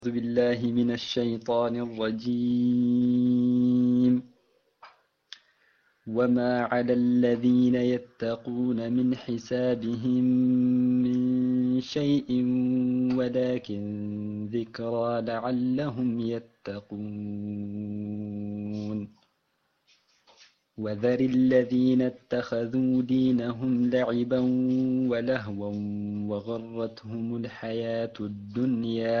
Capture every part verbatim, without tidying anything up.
أعوذ بالله من الشيطان الرجيم وما على الذين يتقون من حسابهم من شيء ولكن ذكرى لعلهم يتقون وذر الذين اتخذوا دينهم لعبا ولهوا وغرتهم الحياة الدنيا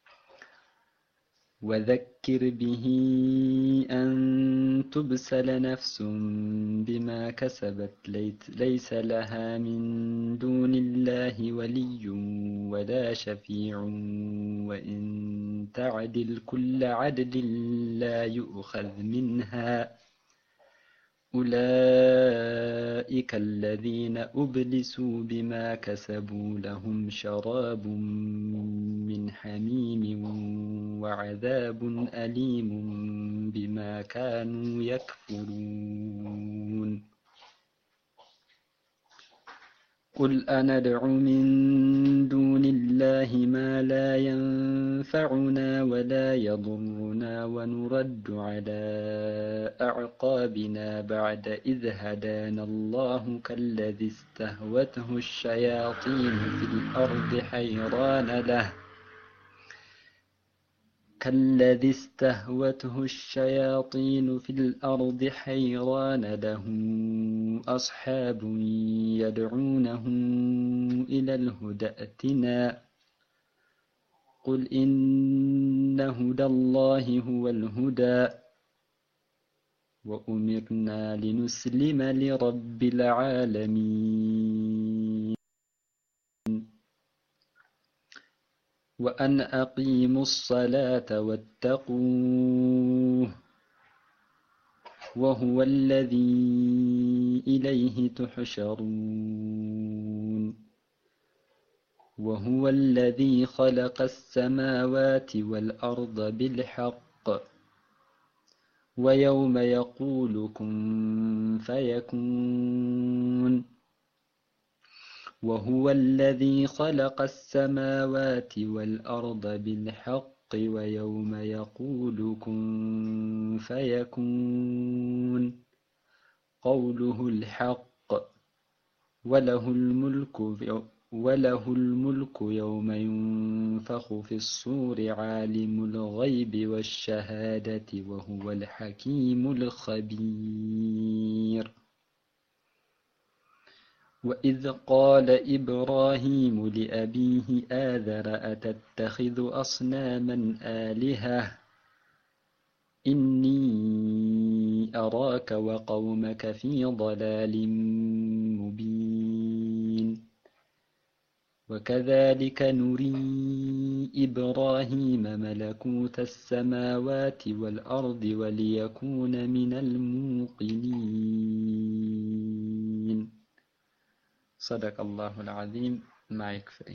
وذكر به أن تبسل نفس بما كسبت ليس لها من دون الله ولي ولا شفيع وإن تعدل كل عدل لا يؤخذ منها أولئك الذين أبلسوا بما كسبوا لهم شراب من حميم وعذاب أليم بما كانوا يكفرون قل أندعو من دون الله ما لا ينفعنا ولا يضرنا ونرد على أعقابنا بعد إذ هدانا الله كالذي استهوته الشياطين في الأرض حيران له كالذي استهوته الشياطين في الأرض حيران له أصحاب يدعونه إلى الهدى ائتنا قل إن هدى الله هو الهدى وأمرنا لنسلم لرب العالمين وأن أقيموا الصلاة واتقوه وهو الذي إليه تحشرون وهو الذي خلق السماوات والأرض بالحق ويوم يقول كن فيكون وهو الذي خلق السماوات والأرض بالحق ويوم يقول كن فيكون قوله الحق وله الملك وله الملك يوم ينفخ في الصور عالم الغيب والشهادة وهو الحكيم الخبير وإذ قال إبراهيم لأبيه آذر أتتخذ أصناما آلهة إني أراك وقومك في ضلال مبين وكذلك نري إبراهيم ملكوت السماوات والأرض وليكون من الموقنين صدق الله العظيم ما يكفي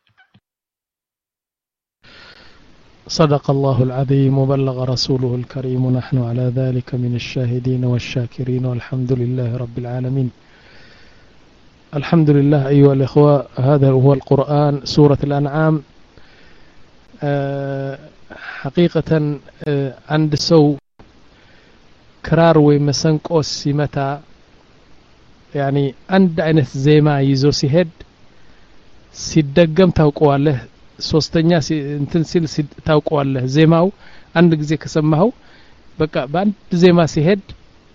صدق الله العظيم وبلغ رسوله الكريم ونحن على ذلك من الشاهدين والشاكرين والحمد لله رب العالمين الحمد لله أيها الإخوة هذا هو القرآن سورة الأنعام أه حقيقة أه عند سو كرار ومسنقوس سمتا يعني عند عينت زيما يزو سيهد ሲደገም ታውቀዋለህ ሶስተኛ እንትን ሲል ታውቀዋለህ ዜማው አንድ ጊዜ ከሰማኸው በቃ በአንድ ዜማ ሲሄድ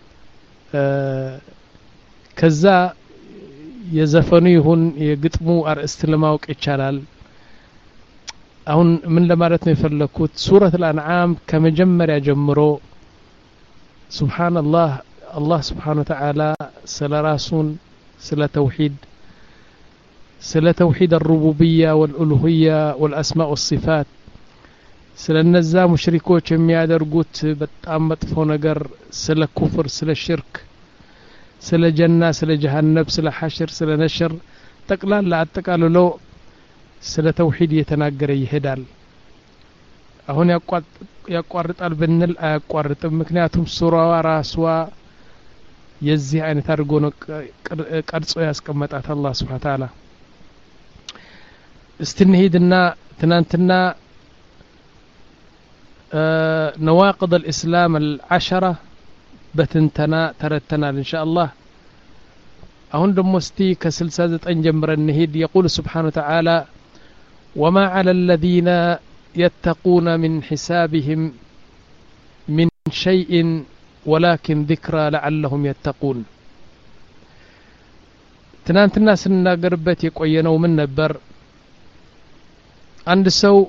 ከዛ የዘፈኑ ይሁን የግጥሙ አርእስት ለማወቅ ይቻላል አሁን ምን ለማለት ነው የፈለኩት ሱረት الانعام ከመጀመሪያ ጀምሮ ሱብሃንአላህ አላህ Subhanahu Wa Ta'ala ስለ ራሱን ስለ ተውሂድ ስለ ተውሂድ الربوبية والألوهية والأسماء والصفات ስለ እነዛ ሙሽሪኮች የሚያደርጉት በጣም መጥፎ ነገር ስለ ኩፍር ስለ ሽርክ ስለ ጀና ስለ ጀሃነም ስለ ሐሽር ስለ ነሽር ጠቅላላ አጠቃልሎ ስለ ተውሂድ የተናገረ ይሄዳል አሁን ያቋርጣል ብንል አያቋርጥም ምክንያቱም ሱራዋ ራስዋ የዚህ አይነት አድርጎ ነው ቀርጾ ያስቀመጣት አላህ Subhanahu Wa Ta'ala استنهيدنا تنانتنا نواقض الإسلام العشرة بتنتنا ترتنا إن شاء الله. أهون دمستي كسلسلة أنجمر النهيد يقول سبحانه وتعالى وما على الذين يتقون من حسابهم من شيء ولكن ذكرى لعلهم يتقون. ትናንት እና ስንናገርበት የቆየነው ምን ነበር? አንድ ሰው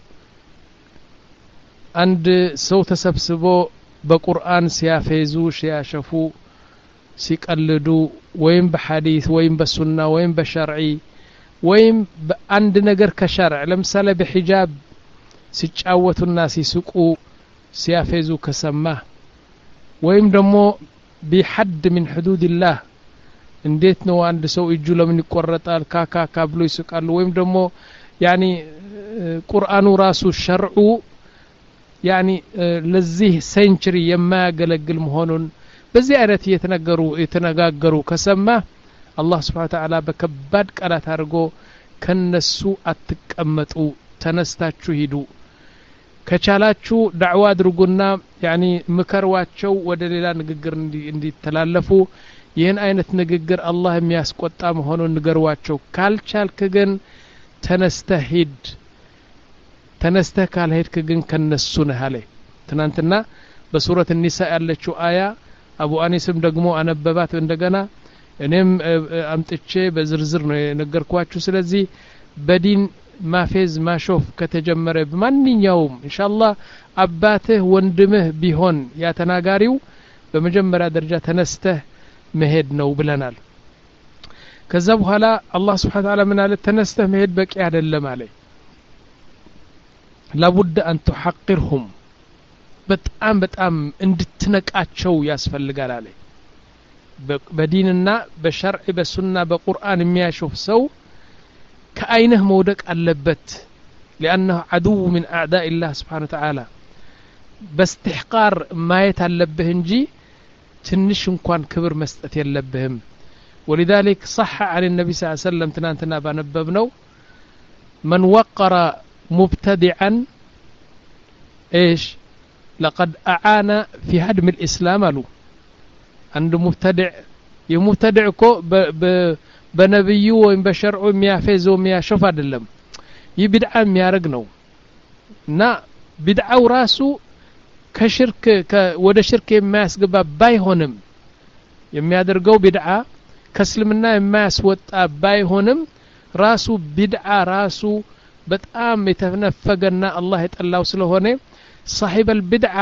አንድ ሰው ተሰብስቦ በቁርአን ሲያፈዙ ሲያሸፉ ሲቀልዱ ወይም በሐዲስ ወይም በሱና ወይም በሸርዒ ወይም በአንድ ነገር ከሸርዕ ለምሳሌ በሂጃብ ሲጫወቱና ሲስቁ ሲያፈዙ ከሰማ ወይም ደግሞ بحد من حدود الله እንዴት ነው አንድ ሰው እጁ ለምን ይቆረጣል ካካካ ብሎ ይስቃሉ ወይም ደግሞ يعني ቁርአኑ ራሱ ሸርዑ يعني ለዚህ ሴንቸሪ የማያገለግል መሆኑን በዚህ አይነት እየተነገሩ የተነጋገሩ ከሰማ አላህ Subhanahu Wa Ta'ala በከባድ ቃላት አድርጎ ከነሱ አትቀመጡ ተነስታችሁ ሂዱ ከቻላችሁ ዳዕዋ አድርጉና يعني ምከሯቸው ወደ ሌላ ንግግር እንዲተላለፉ ይህን አይነት ንግግር አላህ የሚያስቆጣ መሆኑን ንገሯቸው ካልቻልክ ግን ተነስተህ ሂድ ተነስተህ ካልሄድክ ግን ከነሱ ነህ አለ። ትናንትና በሱረት النساء ያለችው አያ አቡ አኒስም ደግሞ አነበባት እንደገና እኔም አምጥቼ በዝርዝር ነው የነገርኳችሁ። ስለዚህ በዲን ማፌዝ ማሾፍ ከተጀመረ በማንኛውም ኢንሻአላህ አባትህ ወንድምህ ቢሆን ያተናጋሪው በመጀመሪያ ደረጃ ተነስተህ መሄድ ነው ብለናል። ከዛ በኋላ አላህ Subhanahu Wa Ta'ala ምን አለ ተነስተህ መሄድ በቂ አይደለም አለ لابد أن تحقرهم በጣም በጣም እንድትነቃቸው ያስፈልጋል አለ። በዲንና በሸርዕ በሱና በቁርአን የሚያሾፍ ሰው ከአይንህ መውደቅ አለበት لأنه عدو من أعداء الله سبحانه وتعالى باستحقار ما يتعلبه እንጂ ትንሽ እንኳን ክብር መስጠት የለብህም። ولذلك صح عن النبي صلى الله عليه وسلم ትናንትና ባነበብነው من وقر مبتدعا ايش لقد اعان في هدم الاسلام له. عند مبتدع يمبتدع كو بنبيو وين بشرعو የሚያፈዘው የሚያሾፍ አይደለም ይብድዓ የሚያረግ ነው እና ቢድዓው ራሱ ከሽርክ ወደ ሽርክ የማያስገባ ባይሆንም የሚያደርገው ቢድዓ ከእስልምና የማያስወጣ ባይሆንም ራሱ ቢድዓ ራሱ በጣም የተነፈገና አላህ የጠላው ስለሆነ صاحب البدعة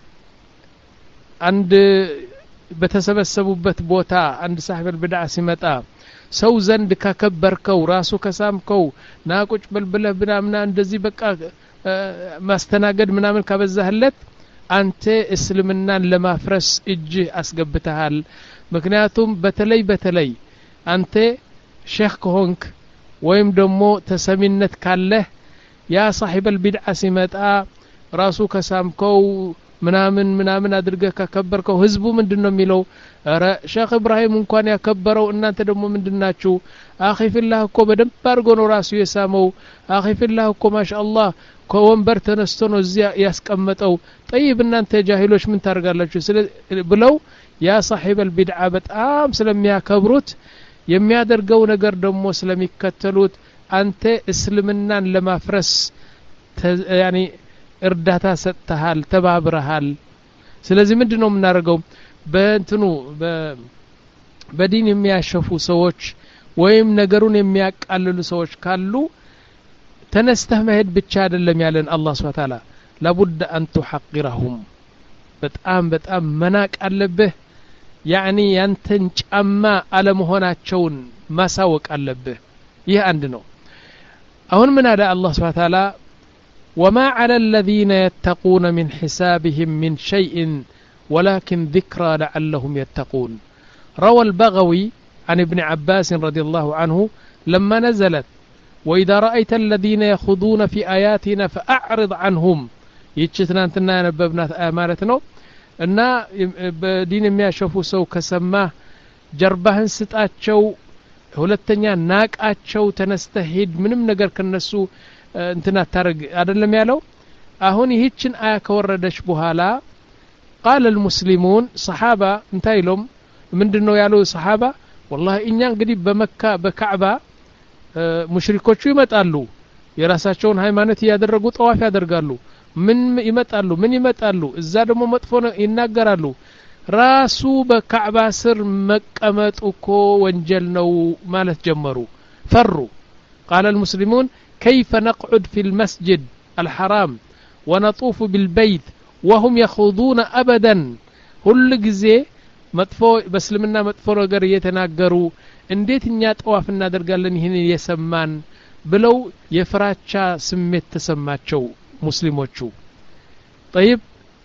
عند በተሰበሰቡበት ቦታ አንድ صاحب البدعة ሲመጣ ሰው ዘንድ ከከበርከው ራሱ ከሳምከው ናቁጭ በልብለህ ብናምና እንደዚህ በቃ ማስተናገድ ምናምን ካበዛህለት አንተ እስልምናን ለማፍረስ እጅ አስገብተሃል። ምክንያቱም በተለይ በተለይ አንተ ሼክ ከሆንክ ወይም ደግሞ ተሰሚነት ካለህ ያ صاحب البدعة ሲመጣ ራሱ ከሳምከው ምናምን ምናምን አድርገህ ከከበርከው ህዝቡ ምንድነው የሚለው? አረ ሼክ ኢብራሂም እንኳን ያከበረው እናንተ ደግሞ ምንድናችሁ? አኺ ፊላህ እኮ በደንብ አድርጎ ነው ራሱ የሳመው። አኺ ፊላህ እኮ ማሻአላህ ከወንበር ተነስቶ ነው እዚያ ያስቀመጠው። ጠይብ እናንተ ጃሂሎች ምን ታርጋላችሁ ብለው ያ صاحب البدعة በጣም ስለሚያከብሩት የሚያደርገው ነገር ደግሞ ስለሚከተሉት አንተ እስልምናን ለማፍረስ يعني እርዳታ ሰጥተሃል ተባብረሃል። ስለዚህ ምንድነው የምናደርገው? በእንትኑ በዲን የሚያሸፉ ሰዎች ወይም ነገሩን የሚያቃልሉ ሰዎች ካሉ ተነስተህ መሄድ ብቻ አይደለም ያለን አላህ Subhanahu Wa Ta'ala لابد أن تحقرهم በጣም በጣም መናቅ አለብህ። يعني ያንተን ጫማ አለመሆናቸውን ማሳወቅ አለብህ። ይህ አንድ ነው። አሁን ምን አለ አላህ Subhanahu Wa Ta'ala وما على الذين يتقون من حسابهم من شيء ولكن ذكرى لعلهم يتقون. روى البغوي عن ابن عباس رضي الله عنه لما نزلت وإذا رأيت الذين يخوضون في آياتنا فأعرض عنهم يتشتنا انتنا نببنا آمالتنا እና በዲን የሚያሸፉ ሰው ከሰማ ጀርባህን ስጣቸው ሁለተኛ ናቃቸው ተነስተህ ሂድ ምንም ነገር ከነሱ እንትና ታረግ አይደለም ያለው አሁን ይህችን አያ ከወረደች በኋላ قال المسلمون صحابة እንታይሎም ምንድነው ያለው صحابة والله እኛ እንግዲህ በመካ በካዕባ ሙሽሪኮቹ ይመጣሉ የራሳቸውን ሃይማኖት ያደረጉ ጠዋፍ ያደርጋሉ ምን ይመጣሉ ምን ይመጣሉ እዛ ደግሞ መጥፎ ይናገራሉ ራሱ በካዕባ ስር መቀመጥ እኮ ወንጀል ነው ማለት ጀመሩ ፈሩ قال المسلمون كيف نقعد في المسجد الحرام ونطوف بالبيت وهم يخوضون أبدا كل ጊዜ መጥፎ በእስልምና መጥፎ ነገር እየተናገሩ እንዴት እኛ ጠዋፍ እናደርጋለን ይሄን የሰማን ብለው የፍራቻ ስሜት ተሰማቸው ሙስሊሞቹ طيب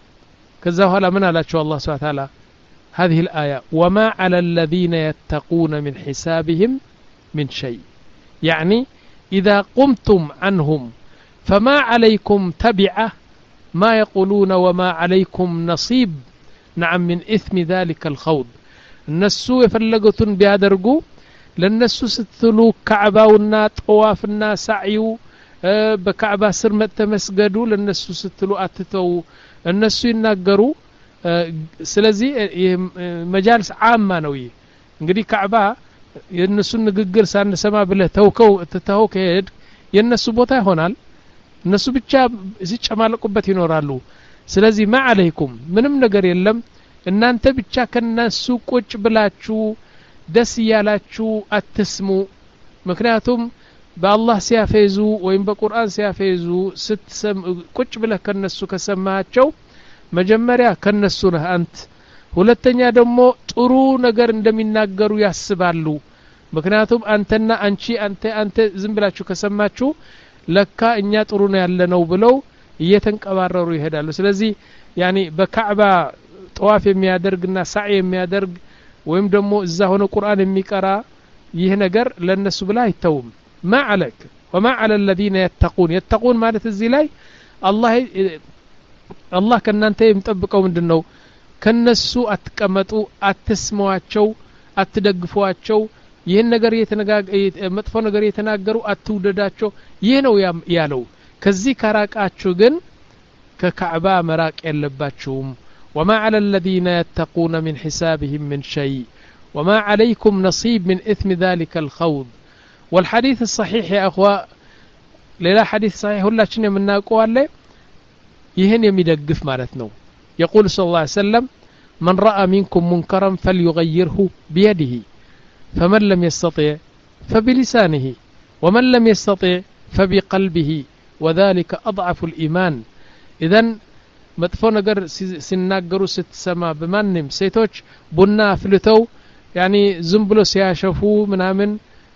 ከዛ በኋላ ምን አላቸው አላህ Subhanahu Wa Ta'ala هذه الآية وما على الذين يتقون من حسابهم من شيء يعني إذا قمتم عنهم فما عليكم تبعة ما يقولون وما عليكم نصيب نعم من إثم ذلك الخوض النسو يفلقتن بيادرقو للنسو ستلو كعباونا طوافنا سعيو أه بكعبا سرمت تمسجدو للنسو ستلو أتتو النسو يناقرو أه سلزي مجالس عامة نوي انقدي كعبا የነሱ ንግግር ሳንሰማ ብለህ ተውከው ተተው ከሄድ የነሱ ቦታ ይሆናል እነሱ ብቻ ሲጨማለቁበት ይኖራሉ ስለዚህ ما عليكم ምንም ነገር የለም እናንተ ብቻ ከነሱ ቁጭ ብላችሁ ደስ ያላችሁ አትስሙ ምክንያቱም በአላህ ሲያፈዙ ወይም በቁርአን ሲያፈዙ ስትሰም ቁጭ ብለህ ከነሱ ከሰማቸው መጀመሪያ ከነሱ ነህ አንተ ሁለተኛ ደግሞ ጥሩ ነገር እንደሚናገሩ ያስባሉ ምክንያቱም አንተና አንቺ አንተ አንተ ዝም ብላችሁ ከሰማችሁ ለካ እኛ ጥሩ ነው ያለነው ብለው እየተንቀባረሩ ይሄዳሉ ስለዚህ ያኒ በካዕባ ጠዋፍ የሚያደርግና ሳዕ የሚያደርግ ወይም ደግሞ እዛ ሆነ ቁርአን የሚቀራ ይህ ነገር ለነሱ ብላ አይተውም ما عليك وما على الذين يتقون يتقون ማለት እዚህ ላይ አላህ አላህ ከናንተ የሚጠብቀው ምንድነው ከነሱ አትቀመጡ አትስሟቸው አትደግፏቸው ይሄን ነገር የተነጋገ መጥፎ ነገር የተናገሩ አትውደዳቸው ይሄ ነው ያለው ከዚህ ካራቃችሁ ግን ከካዕባ መራቅ የለባችሁም وما على الذين يتقون من حسابهم من شيء وما عليكم نصيب من إثم ذلك الخوض والحديث الصحيح يا أخوة ሌላ حديث صحيح ሁላችን የምናውቀው አለ ይሄን የሚደግፍ ማለት ነው يقول صلى الله عليه وسلم من رأى منكم منكرا فليغيره بيده فمن لم يستطع فبلسانه ومن لم يستطع فبقلبه وذلك أضعف الإيمان إذن መጥፎ ነገር ሲናገሩ ስትሰማ በማንም ሴቶች ቡና አፍልተው ያኒ ዝም ብሎ ሲያሸፉ ምናምን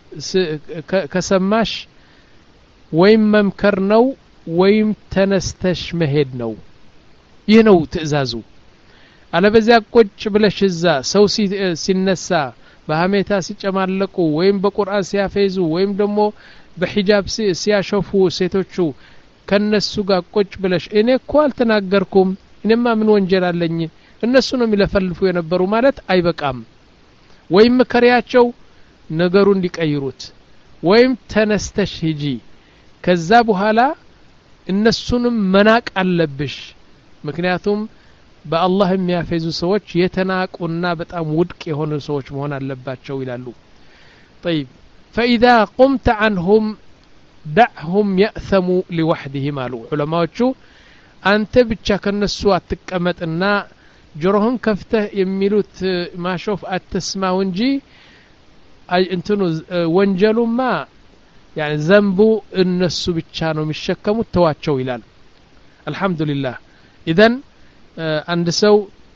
ከሰማሽ ወይም መምከር ነው ወይም ተነስተሽ መሄድ ነው ይህ ነው ትእዛዙ አለበዚያ ቁጭ ብለሽ እዛ ሰው ሲነሳ በሐሜታ ሲጨማለቁ ወይም በቁርአን ሲያፈዙ ወይም ደግሞ በሂጃብ ሲያሸፉ ሴቶቹ ከነሱ ጋር ቁጭ ብለሽ እኔ እኮ አልተናገርኩም እኔማ ምን ወንጀል አለኝ እነሱ ነው የሚለፈልፉ የነበሩ ማለት አይበቃም ወይም ከሪያቸው ነገሩን እንዲቀይሩት ወይም ተነስተሽ ሂጂ ከዛ በኋላ እነሱንም መናቅ አለብሽ ምክንያቱም በአላህ የሚያፈዙ ሰዎች የተናቁና በጣም ውድቅ የሆኑ ሰዎች መሆን አለባቸው ይላሉ طيب فإذا قمت عنهم دعهم يأثموا لوحدهم قالوا علماءዎቹ አንተ ብቻ ከነሱ አትቀመጥና ጆሮህን ከፍተህ የሚሉት ማሾፍ አትስማው እንጂ እንትኑ ወንጀሉማ يعني ذنቡ እነሱ ብቻ ነው የሚሸከሙት ተዋቸው ይላል አልহামዱሊላህ ኢذن አንድ ሰው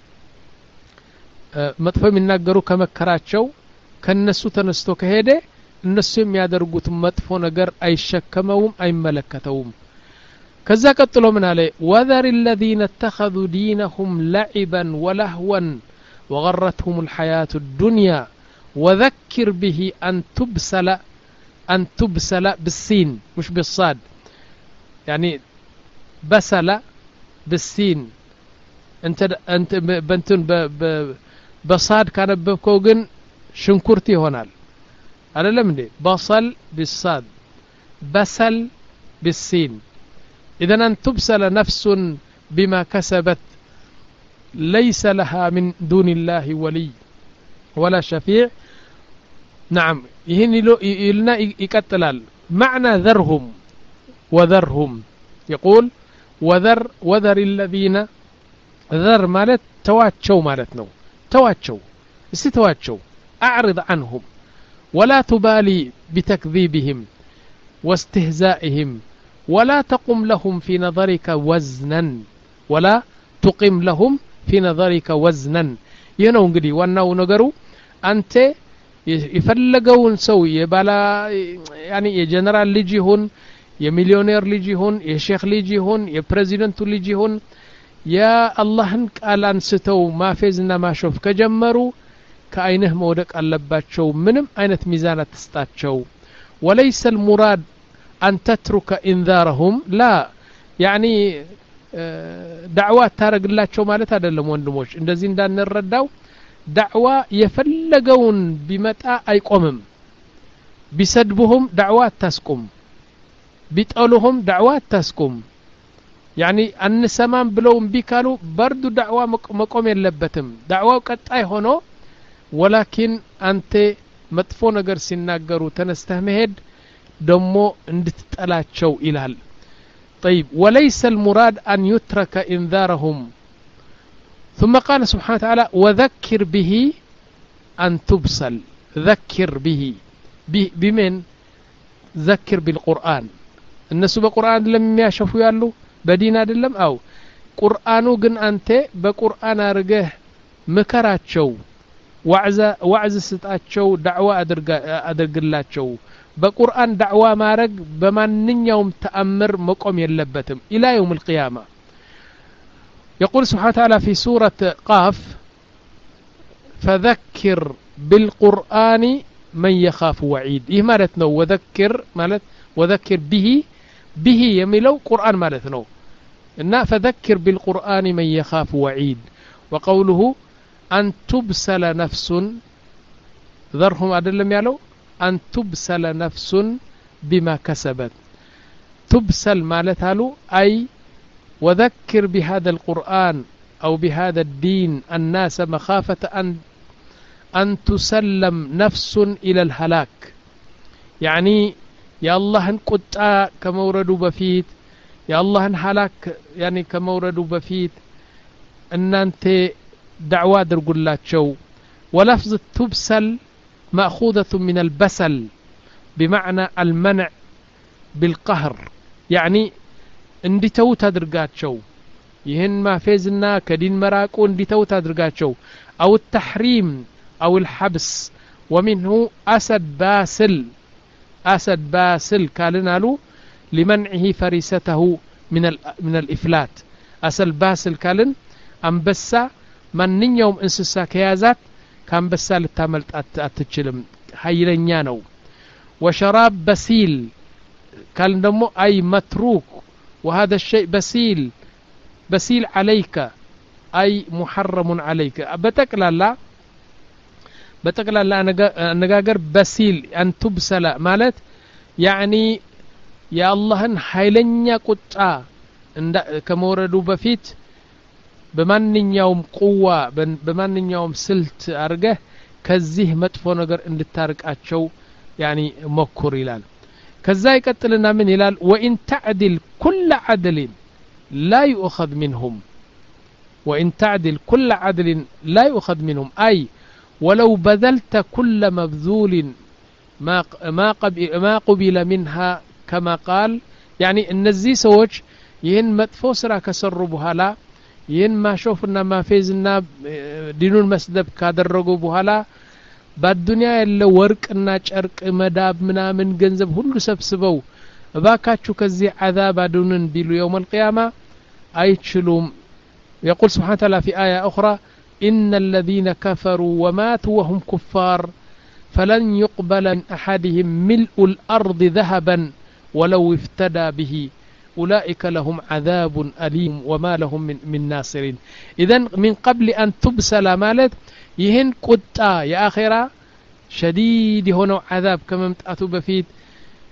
መጥፎ የሚናገሩ ከመከራቸው ከነሱ ተነስቶ ከሄደ እነሱ የሚያደርጉት መጥፎ ነገር አይሸከመውም አይመለከተውም ከዛ ቀጥሎ ምን አለ وذر الذين اتخذوا دينهم لعبا ولهوا وغرتهم الحياة الدنيا وذكر به أن تبسل أن تبسل بالسين مش بالصاد يعني بسل بالسين انت انت بنتن بصاد كان بكوغن شنكرتي هونال አይደለም እንዴ بصل بالصاد بسل بالسين إذن أن تبسل نفس بما كسبت ليس لها من دون الله ولي ولا شفيع. نعم يهن يلنا يقتلال معنى ذرهم وذرهم يقول وذر وذر الذين ذر مالت تواتشو مالتنا تواتشو استتواتشو أعرض عنهم ولا تبالي بتكذيبهم واستهزائهم ولا تقم لهم في نظرك وزنا ولا تقم لهم في نظرك وزنا ينو انقدي وانو نقرو أنت يفلقون سوي يبالا يعني يجنرال ليجيهون يمليونير ليجيهون يشيخ ليجيهون يبريزيدنت ليجيهون يا اللهن قال انستو ما فيزنا ما شوف كجمرو كأينه مودك اللباتشو منم أينت ميزانة تستاتشو وليس المراد أن تترك إنذارهم لا يعني دعوات تارق الله شو مالت هذا اللي موندموش إن دزين دان الرداو دعوة يفلقون بمتى أيقومم بسدبهم دعوات تسكم بيتقولهم دعوات تسكم يعني أن سمان بلوم بيكالو بردو دعوة مقوم يلبتم دعوة قطعي هونو ولكن أنت مطفو نجر سيناجرو تنستهمهد دمو اندتطلاچو إلال. طيب وليس المراد أن يترك إنذارهم. ثم قال سبحانه وتعالى وذكر به أن تبصل ذكر به بمن ذكر بالقرآن الناس بقرآن لم يشوفوا يالو بدين አይደለም أو قرآنو ግን አንተ በቁርአን አርገህ መከራቸው ወዕዘ ወዕዘ ስጣቸው ዳዕዋ አድርግላቸው በቁርአን ዳዕዋ ማረግ በማንኛውም ተአምር መቆም የለበትም إلى يوم القيامة. يقول سبحانه وتعالى في سورة قاف فذكر بالقرآن من يخاف وعيد إيه مالتنا وذكر مالت وذكر به به يميلو قرآن مالتنا إن فذكر بالقرآن من يخاف وعيد. وقوله أن تبسل نفس ذرهم أدلم يالو أن تبسل نفس بما كسبت تبسل مالتها أي وذكر بهذا القرآن أو بهذا الدين الناس مخافة أن أن تسلم نفس إلى الهلاك يعني يا الله انقطع كمورد بفيت يا الله انحلاك يعني كمورد بفيت ان انت دعوة درقلاتشو. ولفظ تبسل مأخوذة من البسل بمعنى المنع بالقهر يعني اندي توت درقاتشو يهن ما فيزنا كدين مراكو اندي توت درقاتشو او التحريم او الحبس. ومنه أسد باسل أسد باسل قالنا له لمنعه فريسته من من الإفلات. أسد باسل قالن أنبسا من يوم انسسا كيازات كان بسا للتامل أتتشلم حيلنيا نو. وشراب بسيل قال دمو أي متروك وهذا الشيء بسيل بسيل عليك أي محرم عليك بتقل لا بتقل نجاجر بسيل أن تبسل مالت يعني يا الله حيلنيا قطع كموردو بفيت بمن يوم قوة بمن يوم سلت أرجه كزيه مدفون نجر إن التارك أتشو يعني مكر إلال كزاي قتلنا من إلال وإن تعدل كل عدل لا يؤخذ منهم وإن تعدل كل عدل لا يؤخذ منهم أي ولو بذلت كل مبذول ما ما قبل ما قبل منها كما قال يعني النزي سوج ين متفوسرا كسربوا لا ين ما شوفنا ما فيزنا دينون مسدب كادرغو بኋላ በዱንያ ያለ ወርቅና ጨርቅ መዳብ ምናምን ገንዘብ ሁሉ ሰብስበው እባካችሁ ከዚህ عذاب አዱንን ቢሉ يوم القيامة አይችሉም. يقول سبحانه وتعالى في آية أخرى إن الذين كفروا وماتوا وهم كفار فلن يقبل من أحدهم ملء الأرض ذهبا ولو افتدى به أولئك لهم عذاب أليم وما لهم من, من ناصرين. إذن من قبل أن تبسل مالت يهن قطع يا آخرة شديد هنا عذاب كما متأتوا بفيت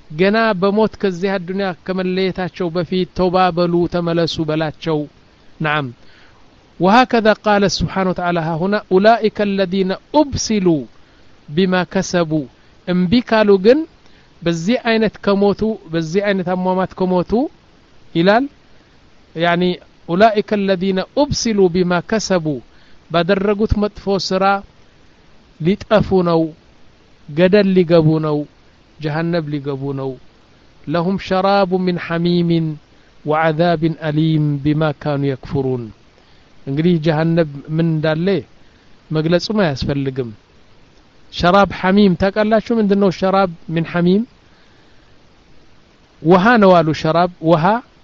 ገና በሞት ከዚህ ዱንያ ከመለየታቸው በፊት ተውባ በሉ ተመለሱ በላቸው نعم وهكذا قال سبحانه وتعالى ها هنا أولئك الذين أبسلوا بما كسبوا انبي قالوا جن بزي عينت كموتوا بزي عينت أمومات كموتوا إلال يعني أولئك الذين أبسلوا بما كسبوا بدرجت مطفو سرا ليتأفونوا قدر لقبونوا جهنم لقبونوا لهم شراب من حميم وعذاب أليم بما كانوا يكفرون እንግዲህ جهنم من እንዳለ መግለጹ ما ያስፈልግም شراب حميم ታውቃላችሁ ምንድነው شراب من حميم ውሃ ነው አሉ شراب ውሃ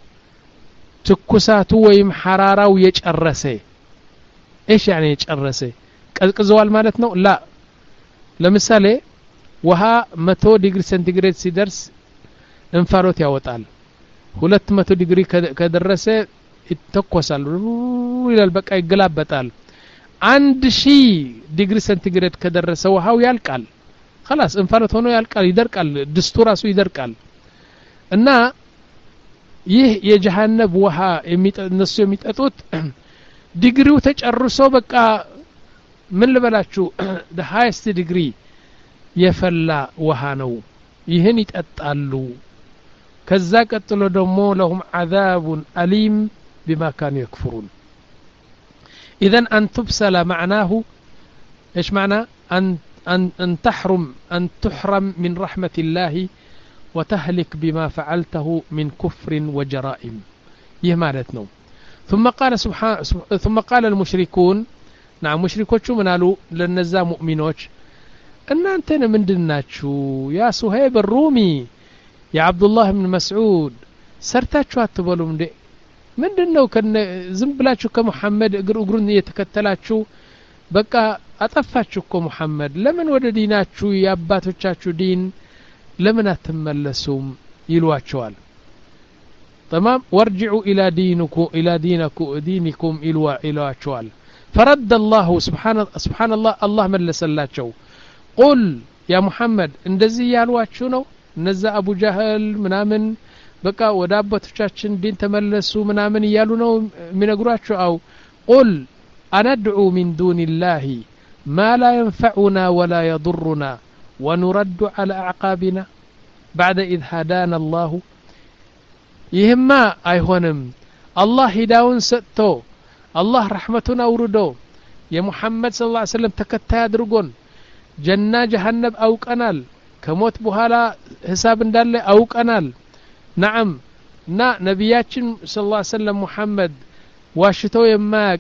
ትኩሳቱ ወይም ሐራራው የጨረሰ ايش يعني የጨረሰ ቀዝቅዟል ማለት ነው لا ለምሳሌ ውሃ መቶ ዲግሪ ሴንቲግሬድ ሲደርስ እንፋሎት ያወጣል ሁለት መቶ ዲግሪ ከደረሰ ይተኮሳል ይላል በቃ ይገላበጣል አንድ ሺህ ዲግሪ ሴንቲግሬድ ከደረሰ ውሃው ያልቃል خلاص እንፋሎት ሆኖ ያልቃል ይደርቃል ድስቱ ራሱ ይደርቃል እና ይህ የጀሃነም ውሃ የሚጠነሱ የሚጠጡት ዲግሪው ተጨርሶ በቃ ምን ልበላችሁ the highest degree የፈላ ውሃ ነው ይህን ይጠጣሉ ከዛ ቀጥሎ ደግሞ لهم عذاب أليم بما كانوا يكفرون إذن أن تبسل معناه إيش معنى أن أن أن تحرم أن تحرم من رحمة الله وتهلك بما فعلته من كفر وجرائم يهمالتنا ثم قال سبحانه ثم قال المشركون نعم مشركوش من قالوا لنزا مؤمنوش أن أنتنا من دناتشو يا سهيب الرومي يا عبد الله بن مسعود سرتاتشو أتبولوا من دي من دنو كان زنبلاتشو كمحمد اقر اقرون يتكتلاتشو بقى أطفاتشو كمحمد لمن ود ديناتشو يا أباتوشاتشو دين لمن أتملسوم يلواتشوال تمام وارجعوا إلى دينكم إلى دينكم دينكم إلوا إلواتشوال فرد الله سبحان سبحان الله الله ملسلاتشو قل يا محمد اندزي يالواتشو نو نزا أبو جهل منامن بقى ودابتوشاتشن دين تملسو منامن يالو نو من أقراتشو أو قل أندعو من دون الله ما لا ينفعنا ولا يضرنا ونرد على أعقابنا بعد إذ هدانا الله يهما أيهونم الله هداون ستو الله رحمتنا وردو يا محمد صلى الله عليه وسلم تكتا يدرقون جنة جهنم أو كنال كموت بهالا حساب دال أو كنال نعم نا نبياتنا صلى الله عليه وسلم محمد واشتو يماك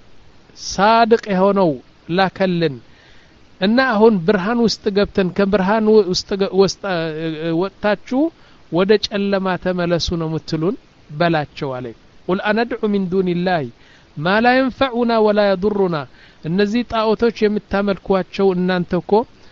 صادق يهونو لا كلن እና አሁን ብርሃን ውስጥ ገብተን ከብርሃን ውስጥ ውስጥ ወጣችሁ ወደ ጨለማ ተመለሱ ነው ምትሉን በላቸው አለ ቁል አነድዑ ሚን ዱኒላህ ማ ላ ينفعنا ولا يضرنا እነዚህ ጣዖቶች የምታመልኳቸው እናንተ እኮ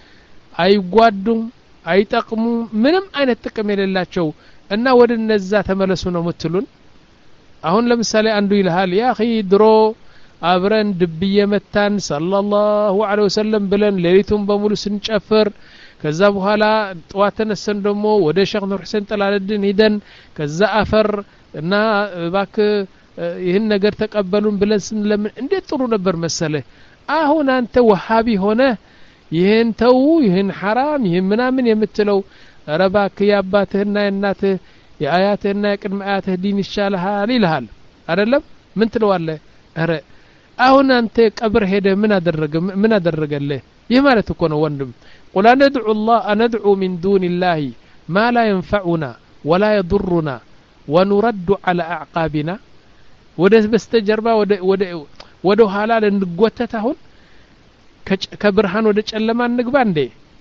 አይጓዱም አይጠቅሙ ምንም አይነት ጥቅም የሌላቸው እና ወደ እነዛ ተመለሱ ነው ምትሉን አሁን ለምሳሌ አንዱ ይልሃል ያ اخي ድሮ አብረን ድብየ መታን ሰለላሁ ዐለይሂ ወሰለም ብለን ሌሊቱን በሙሉ ስንጨፍር ከዛ በኋላ ጧት ተነስተን ደግሞ ወደ ሼክ ኑር ሁሴን ጠላለድን ሄደን ከዛ አፈር እና ባክ ይህን ነገር ተቀበሉን ብለን ስንለምን እንዴት ጥሩ ነበር መሰለ አሁን አንተ ወሃቢ ሆነ ይህን ተው ይህን حرام ይህን ምናምን የምትለው ረባክ ያባትህና የእናትህ የአያትህና የቅድመ አያትህ ዲን ይሻልሃል ይልሃል አይደለም ምን ትለዋለህ አረ አሁን አንተ ቀብር ሄደ ምን አደረገ ምን አደረገልህ ይህ ማለት እኮ ነው ወንድም ቁል አነድዑ الله أندعو من دون الله ما لا ينفعنا ولا يضرنا ونرد على أعقابنا ወደ በስተጀርባ ወደ ወደ ወደ ኋላ ለንጎተት አሁን ከብርሃን ወደ ጨለማ እንግባ እንዴ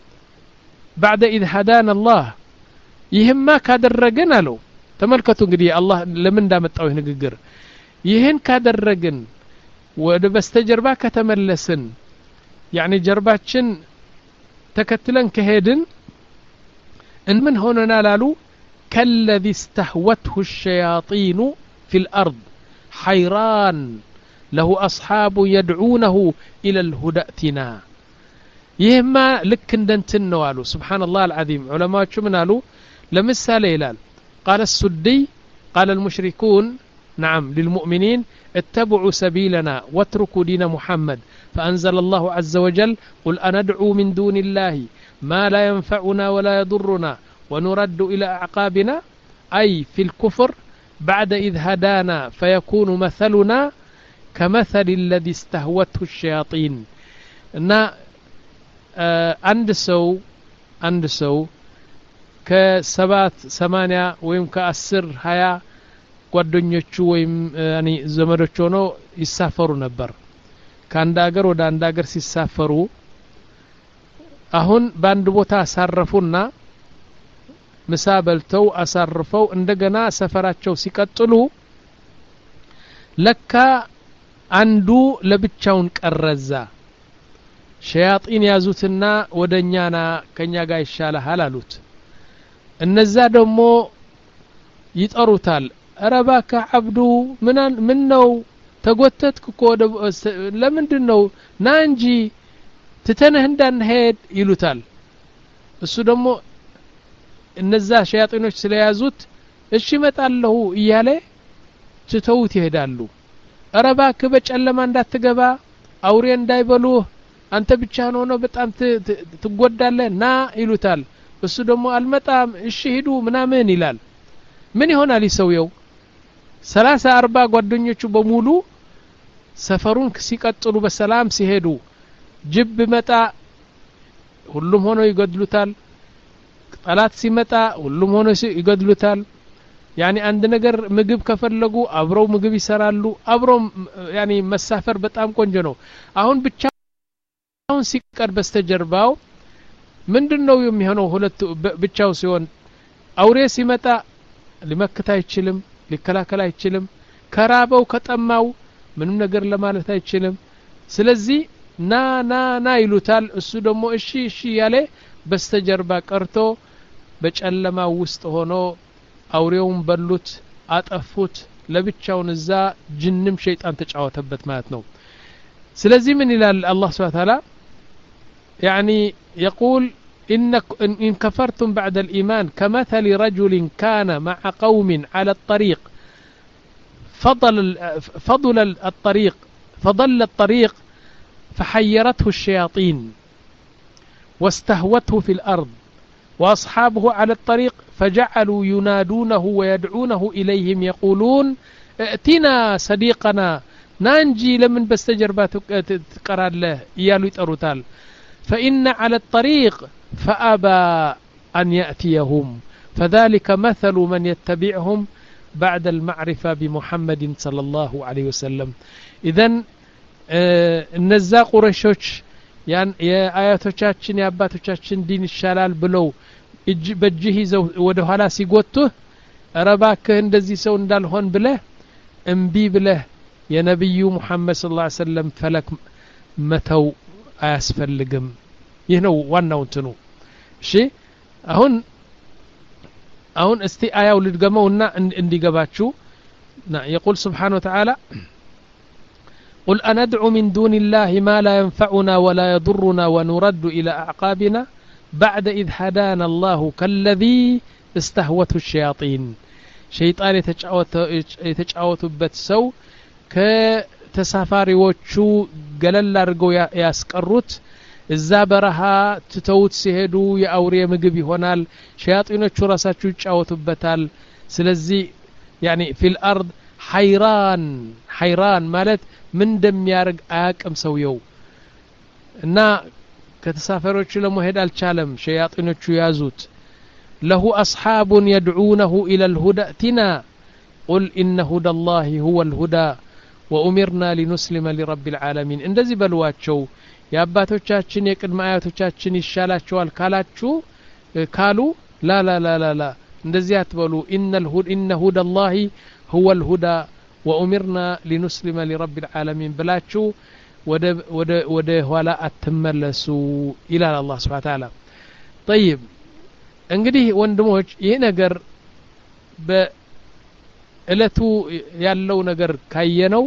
بعد إذ هدانا الله ይህማ ካደረገን አለው ተመልከቱ እንግዲህ አላህ ለምን እንዳመጣው ይህ ንግግር ይህን ካደረገን ወደ በስተጀርባ ከተመለስን يعني ጀርባችን ተከትለን ከሄድን እንምን ሆነና ላሉ كالذي استهوته الشياطين في الأرض حيران له أصحاب يدعونه إلى الهدى ائتنا يهما لك እንደንትን ነው አሉ سبحان الله العظيم علماء من قالوا لمثال ይላል قال السدي قال المشركون نعم للمؤمنين اتبعوا سبيلنا واتركوا دين محمد فأنزل الله عز وجل قل أندعو من دون الله ما لا ينفعنا ولا يضرنا ونرد إلى أعقابنا أي في الكفر بعد إذ هدانا فيكون مثلنا كمثل الذي استهوته الشياطين إن عند سو عند سو كسبات ثمانية ويم كأسر هيا ጓደኞቹ ወይም ያኒ ዘመዶቹ ነው ይሳፈሩ ነበር ከአንድ ሀገር ወደ አንድ ሀገር ሲሳፈሩ አሁን በአንድ ቦታ አሳረፉና ምሳ በልተው አሳርፈው እንደገና ሰፈራቸው ሲቀጥሉ ለካ አንዱ ለብቻውን ቀረዛ ሸያጢን ያዙትና ወደኛና ከኛ ጋር ይሻላል አሉት እነዛ ደግሞ ይጠሩታል አረባካ አብዱ ምን ምን ነው ተጎተትክ እኮ ለምንድነው ና እንጂ ትተነህ እንዳንሄድ ይሉታል እሱ ደግሞ እነዛ ሸያጢኖች ስለያዙት እሺ መጣለሁ እያለ ትተውት ይሄዳሉ አረባክ በጨለማ እንዳትገባ አውሬ እንዳይበሉ አንተ ብቻ ነው በጣም ትጎዳለህ ና ይሉታል እሱ ደግሞ አልመጣም እሺ ሂዱ ምናምን ይላል ምን ይሆናል ይሰውየው ሰላሳ አርባ ጓደኞቹ በሙሉ ሰፈሩን ሲቀጥሉ በሰላም ሲሄዱ ጅብ መጣ ሁሉም ሆኖ ይገድሉታል ጠላት ሲመጣ ሁሉም ሆኖ ይገድሉታል ያኒ አንድ ነገር ምግብ ከፈለጉ አብረው ምግብ ይሰራሉ አብረው ያኒ መሳፈር በጣም ቆንጆ ነው አሁን ብቻውን ሲቀር በስተጀርባው ምንድነው የሚሆነው ሁለቱ ብቻው ሲሆን አውሬ ሲመጣ ሊመክታ አይችልም ሊከላከል አይችልም ከራበው ከጠማው ምንም ነገር ለማለት አይችልም ስለዚህ ና ና ና ይሉታል እሱ ደግሞ እሺ እሺ ያለ በስተጀርባ ቀርቶ በጨለማው ውስጥ ሆኖ አውሬውን በሉት አጠፉት ለብቻውን እዛ ጅንም ሸይጣን ተጫወተበት ማለት ነው ስለዚህ ምን ይላል አላህ Subhanahu Wa Ta'ala يعني يقول إن إن كفرتم بعد الإيمان كمثل رجل كان مع قوم على الطريق فضل فضل الطريق فضل الطريق فحيرته الشياطين واستهوته في الأرض وأصحابه على الطريق فجعلوا ينادونه ويدعونه إليهم يقولون ائتنا صديقنا نانجي لمن بستجربات تقرأ له إيالو يتأروتال فإن على الطريق فأبى أن يأتيهم فذلك مثل من يتبعهم بعد المعرفة بمحمد صلى الله عليه وسلم إذن النزا قريشوش يعني يا آياتوچاچن يا አባቶቻችን ዲን ይሻላል ብለው በእጅህ ይዘው ወደ ኋላ ሲጎቱህ አረባከህ እንደዚህ ሰው እንዳልሆን ብለህ እምቢ ብለህ የነብዩ መሐመድ ሰለላሁ ዐለይሂ ወሰለም ፈለክ መተው አያስፈልግም ይህ ነው ዋናው እንትኑ እሺ አሁን አሁን እስቲ አያው ልድገመውና እንዲገባችሁ يقول سبحانه وتعالى قل أندعو من دون الله ما لا ينفعنا ولا يضرنا ونرد إلى أعقابنا بعد إذ هدانا الله كالذي استهوته الشياطين شيطان يتجاوت بتسو كتسافاري وشو قلل أرجو ياسكروت الزابرها تتوت سهدو يا أوري مجبي هنال شياطين الشراسات يتجاوت بتال سلزي يعني في الأرض حيران حيران مالت من دم يارق آكم سويو إنا كتسافروش لمهد الشالم شياطينوش يازوت له أصحاب يدعونه إلى الهدى ائتنا قل إن هدى الله هو الهدى وأمرنا لنسلم لرب العالمين اندزي بلواتشو يا أباتوچاچن يقدم آياتوچاچن يشالاچوال كالاچو كالو لا لا لا لا لا اندزي اتبلو إن الهدى إن هدى الله هو الهدى وأمرنا لنسلم لرب العالمين بلاتشو وده وده وده ولا أتملسوا إلى الله سبحانه وتعالى طيب እንግዲህ ወንድሞች ይሄ ነገር በእለቱ ያለው ነገር ካየነው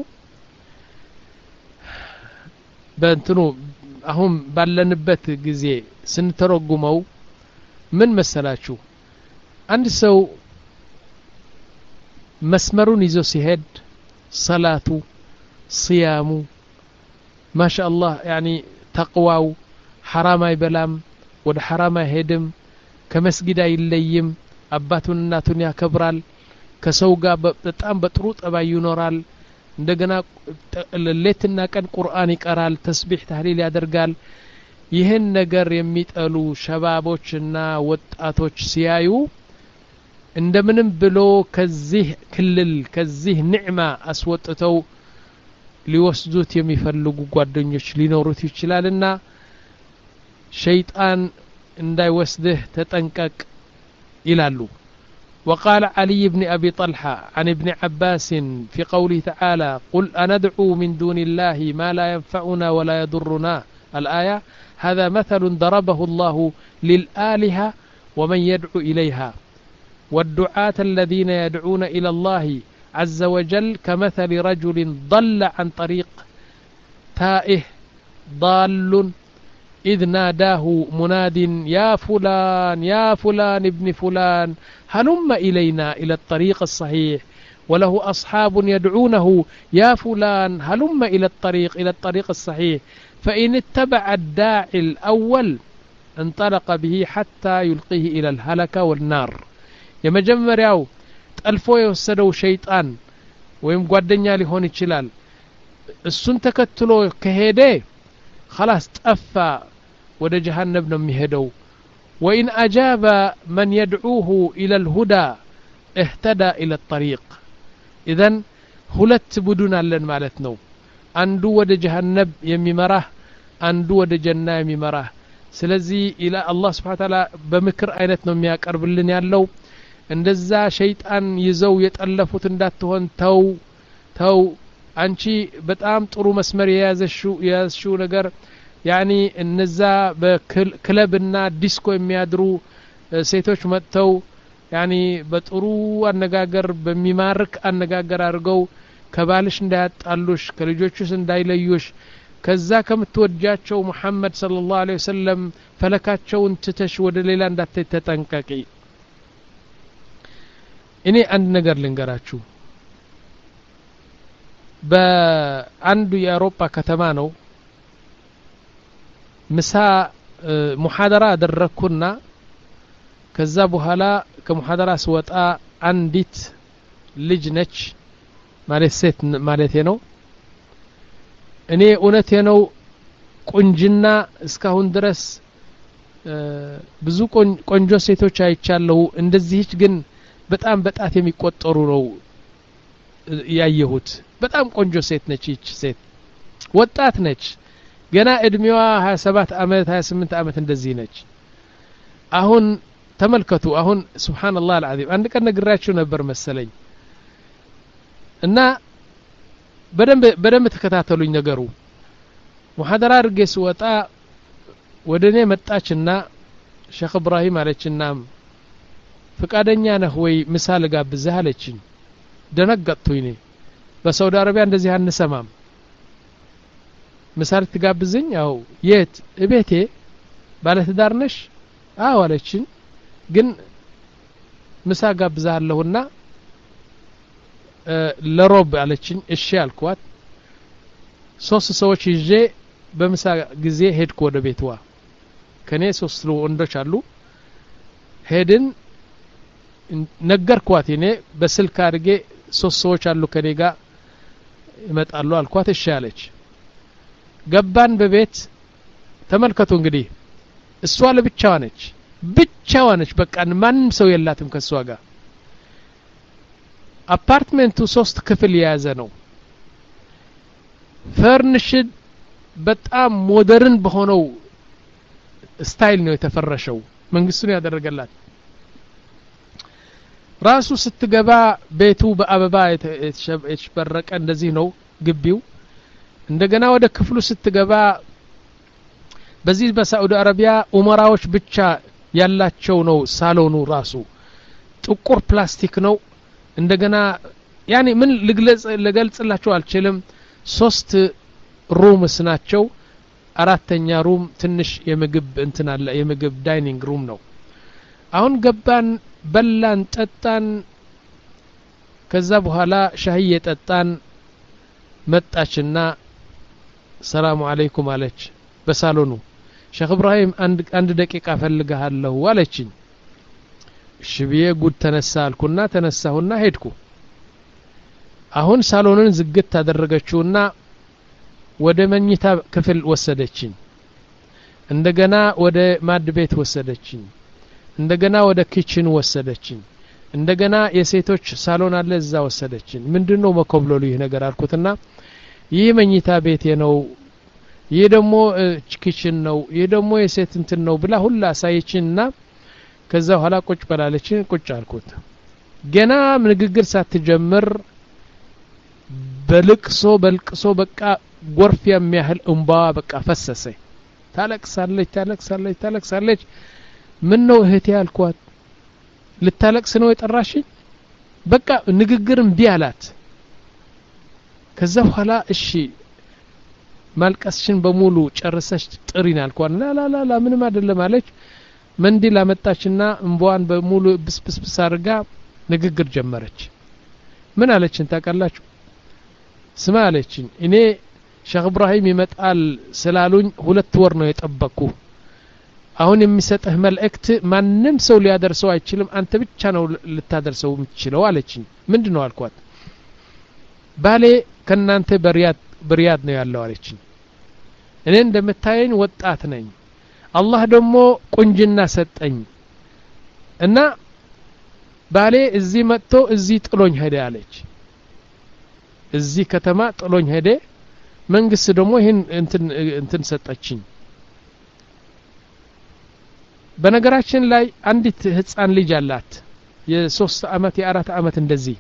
በእንትኑ አሁን ባለንበት ጊዜ ስንተረጉመው ምን መሰላችሁ አንድ ሰው መስመሩን ይዞ ሲሄድ ሰላቱ صيامu ما شاء الله يعني ተቅዋው حرام አይበላም ወደ حرام አይሄድም ከመስጊድ አይለይም አባቱን እናቱን ያከብራል ከሰው ጋር በጣም በጥሩ ጠባይ ይኖራል እንደገና ሌትና ቀን ቁርአን ይቀራል ተስቢህ ተህሊል ያደርጋል ይህን ነገር የሚጠሉ ሸባቦችና ወጣቶች ሲያዩ እንደምንም ብሎ ከዚህ ክልል ከዚህ ኒዕማ አስወጥተው ሊወስዱት የሚፈልጉ ጓደኞች ሊኖሩት ይችላልና ሸይጣን እንዳይወስድህ ተጠንቀቅ ይላሉ وقال علي بن أبي طلحة عن ابن عباس في قوله تعالى قل أندعو من دون الله ما لا ينفعنا ولا يضرنا الآية هذا مثل ضربه الله للآلهة ومن يدعو إليها والدعاة الذين يدعون إلى الله عز وجل كمثل رجل ضل عن طريق تائه ضال إذ ناداه مناد يا فلان يا فلان ابن فلان هلم إلينا إلى الطريق الصحيح وله أصحاب يدعونه يا فلان هلم إلى الطريق إلى الطريق الصحيح فإن اتبع الداعي الأول انطلق به حتى يلقيه إلى الهلكة والنار يمجمر ياو تألفو يوسدو شيطان ويم قدنيا لهون يتشلال السن تكتلو كهيدي خلاص تأفى ودا جهنم نمهدو وإن أجاب من يدعوه إلى الهدى اهتدى إلى الطريق إذن هلت بدنا لن مالتنو أندو ودا جهنم يممره أندو ودا جنة يممره سلزي إلى الله سبحانه وتعالى بمكر أينتنا مياك أرب لن يالو እንደዛ ሸይጣን ይዘው የጠለፉት እንዳትሆን ተው ተው አንቺ በጣም ጥሩ መስመር የያዘሽው የያዝሽው ነገር ያኒ እነዛ በክለብና ዲስኮ የሚያድሩ ሴቶች መጥተው ያኒ በጥሩ አነጋገር በሚማርክ አነጋገር አድርገው ከባልሽ እንዳያጣሉሽ ከልጆችሽ እንዳይለዩሽ ከዛ ከምትወጃቸው መሐመድ ሰለላሁ ዐለይሂ ወሰለም ፈለካቸውን ትተሽ ወደ ሌላ እንዳትተጠንቀቂ እኔ አንድ ነገር ልንገራችሁ በአንዱ የአውሮፓ ከተማ ነው ምሳ ሙሐደራ አደረኩና ከዛ በኋላ ከሙሐደራ ስወጣ አንዲት ልጅ ነች ማለት ሴት ማለት ነው እኔ እውነቴ ነው ቁንጅና እስካሁን ድረስ ብዙ ቆንጆ ሴቶች አይቻለው እንደዚህች ግን በጣም በጣት የሚቆጠሩ ነው ያየሁት በጣም ቆንጆ ሴት ነች ይች ሴት ወጣት ነች ገና እድሜዋ ሃያ ሰባት አመት ሃያ ስምንት አመት እንደዚህ ነች አሁን ተመልከቱ አሁን ሱብሃንአላህ አልዓዚም አንድ ቀን ነግራችሁ ነበር መሰለኝ እና በደንብ በደንብ ተከታተሉኝ ነገሩ ሙሐደራ አድርጌ ስወጣ ወደኔ መጣችና ሼክ ኢብራሂም አለችና ፍቃደኛ ነህ ወይ ምሳል ጋብዘህ አለችኝ ደነገጥኩኝ እኔ በሳውዲ አረቢያ እንደዚህ አንሰማም ምሳል ትጋብዘኝ ያው የት እቤቴ ባለ ትዳር ነሽ አዎ አለችኝ ግን ምሳ ጋብዛለሁና ለሮብ አለችኝ እሺ አልኳት ሶስት ሰዎች ይዤ በምሳ ጊዜ ሄድኩ ወደ ቤትዋ ከኔ ሶስት ወንዶች አሉ ሄድን ነገርኳት እኔ በስልክ አድርጌ ሶስት ሰዎች አሉ ከኔ ጋር ይመጣሉ አልኳት እሺ አለች ገባን በቤት ተመልከቱ እንግዲህ እሷ ለብቻዋ ነች ብቻዋ ነች በቃ ማንም ሰው የላትም ከሷ ጋር አፓርትመንቱ ሶስት ክፍል የያዘ ነው ፈርኒሽድ በጣም ሞደርን በሆነው ስታይል ነው የተፈረሸው መንግስቱን ያደረገላት ራሱ ስትገባ ቤቱ በአበባ የተሸበረቀ እንደዚህ ነው ግቢው እንደገና ወደ ክፍሉ ስትገባ በዚህ በሳዑዲ አረቢያ ኡመራዎች ብቻ ያላቸው ነው ሳሎኑ ራሱ ጥቁር ፕላስቲክ ነው እንደገና ያኒ ምን ልግለጽ ለገልጽላችሁ አልችልም ሶስት ሩምስ ናቸው አራተኛ ሩም ትንሽ የምግብ እንትን አለ የምግብ ዳይኒንግ ሩም ነው አሁን ገባን በላን ጠጣን ከዛ በኋላ ሻሂ የጠጣን መጣችና ሰላም አለይኩም አለች በሳሎኑ ሼክ ኢብራሂም አንድ አንድ ደቂቃ ፈልጋለሁ አለችኝ እሺ ብዬ ጉድ ተነሳ አልኩና ተነሳሁና ሄድኩ አሁን ሳሎኑን ዝግት አደረገችውና ወደ መኝታ ክፍል ወሰደችኝ እንደገና ወደ ማድ ቤት ወሰደችኝ እንደገና ወደ ኪችን ወሰደችኝ እንደገና የሴቶች ሳሎን አለ እዛ ወሰደችኝ ምንድነው መኮብለሉ ይሄ ነገር አልኩትና ይሄ መኝታ ቤቴ ነው ይሄ ደግሞ ኪችን ነው ይሄ ደግሞ የሴት እንትን ነው ብላ ሁላ ሳይችንና ከዛ ኋላ ቁጭ በላለችኝ ቁጭ አልኩት ገና ንግግር ሳትጀምር በልቅሶ በልቅሶ በቃ ጎርፍ የሚያህል እንባ በቃ ፈሰሰ ታለቅሳለች ታለቅሳለች ታለቅሳለች ምን ነው እህቴ አልኳት ልታለቅስ ነው የጠራሽኝ በቃ ንግግር እምቢ አላት ከዛ በኋላ እሺ ማልቀስሽን በሙሉ ጨርሰሽ ጥሪን አልኳት ላ ላ ላ ምንም አይደለም አለች መንዲል አመጣችና እንቧን በሙሉ ብስብስብስ አርጋ ንግግር ጀመረች ምን አለችን ታውቃላችሁ ስማ አለችኝ እኔ ሼክ ኢብራሂም ይመጣል ስላሉኝ ሁለት ወር ነው የጠበቅኩ አሁን የሚሰጥህ መልእክት ማንንም ሰው ሊያደርሰው አይችልም አንተ ብቻ ነው ልታደርሰው የምትችለው አለችኝ ምንድነው አልኳት ባሌ ከናንተ በሪያድ በሪያድ ነው ያለው አለችኝ እኔ እንደምታየኝ ወጣት ነኝ አላህ ደግሞ ቁንጅና ሰጠኝ እና ባሌ እዚህ መጥቶ እዚህ ጥሎኝ ሄደ አለች እዚህ ከተማ ጥሎኝ ሄደ መንግስት ደግሞ ይሄን እንትን እንትን ሰጠችኝ በነገራችን ላይ አንዲት ህፃን ልጅ አላት የሶስት አመት የአራት አመት እንደዚህ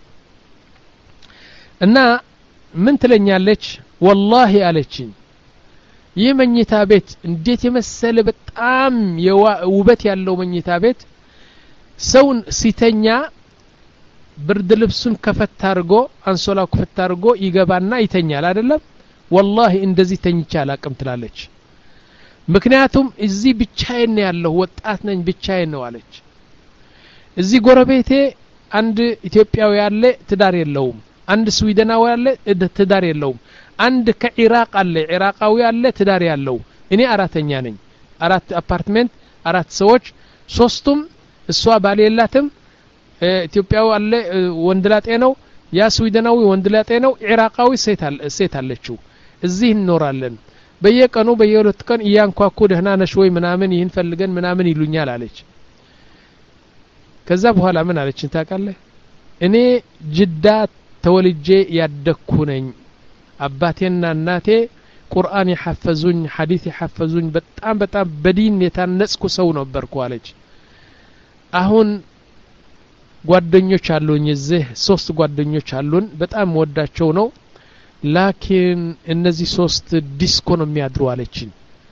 እና ምን ትለኛለች ወላሂ አለችኝ ይህ መኝታ ቤት እንዴት የመሰለ በጣም ውበት ያለው መኝታ ቤት ሰውን ሲተኛ ብርድ ልብሱን ከፈት አድርጎ አንሶላው ከፈት አድርጎ ይገባና ይተኛል አይደለም ወላሂ እንደዚህ ተኝቻ አላቅም ትላለች ምክንያቱም እዚህ ብቻዬን ነው ያለው ወጣት ነኝ ብቻዬን ነው አለች እዚህ ጎረቤቴ አንድ ኢትዮጵያዊ ያለ ትዳር የለውም አንድ ስዊድናዊ ያለ ትዳር የለውም አንድ ከኢራቅ አለ ኢራቃዊ ያለ ትዳር ያለው እኔ አራተኛ ነኝ አራት አፓርትመንት አራት ሰዎች ሶስቱም እሷ ባል የላትም ኢትዮጵያዊ አለ ወንድላጤ ነው ያ ስዊድናዊ ወንድላጤ ነው ኢራቃዊ ሴት አለ ሴት አለችው እዚህ እንኖራለን በየቀኑ በየሁለት ቀን እያንኳኩ ደህና ነሽ ወይ ምናምን ይህን ፈልገን ምናምን ይሉኛል አለች ከዛ በኋላ ምን አለችን ታውቃለህ እኔ ጅዳ ተወልጄ ያደኩ ነኝ አባቴና እናቴ ቁርአን ይሐፈዙኝ ሐዲስ ይሐፈዙኝ በጣም በጣም በዲን የታነጽኩ ሰው ነበርኩ አለች አሁን ጓደኞች አሉኝ እዚህ ሶስት ጓደኞች አሉን በጣም ወዳቸው ነው ላኪን እነዚህ ሶስት ዲስኮ ነው የሚያድሩ አለችኝ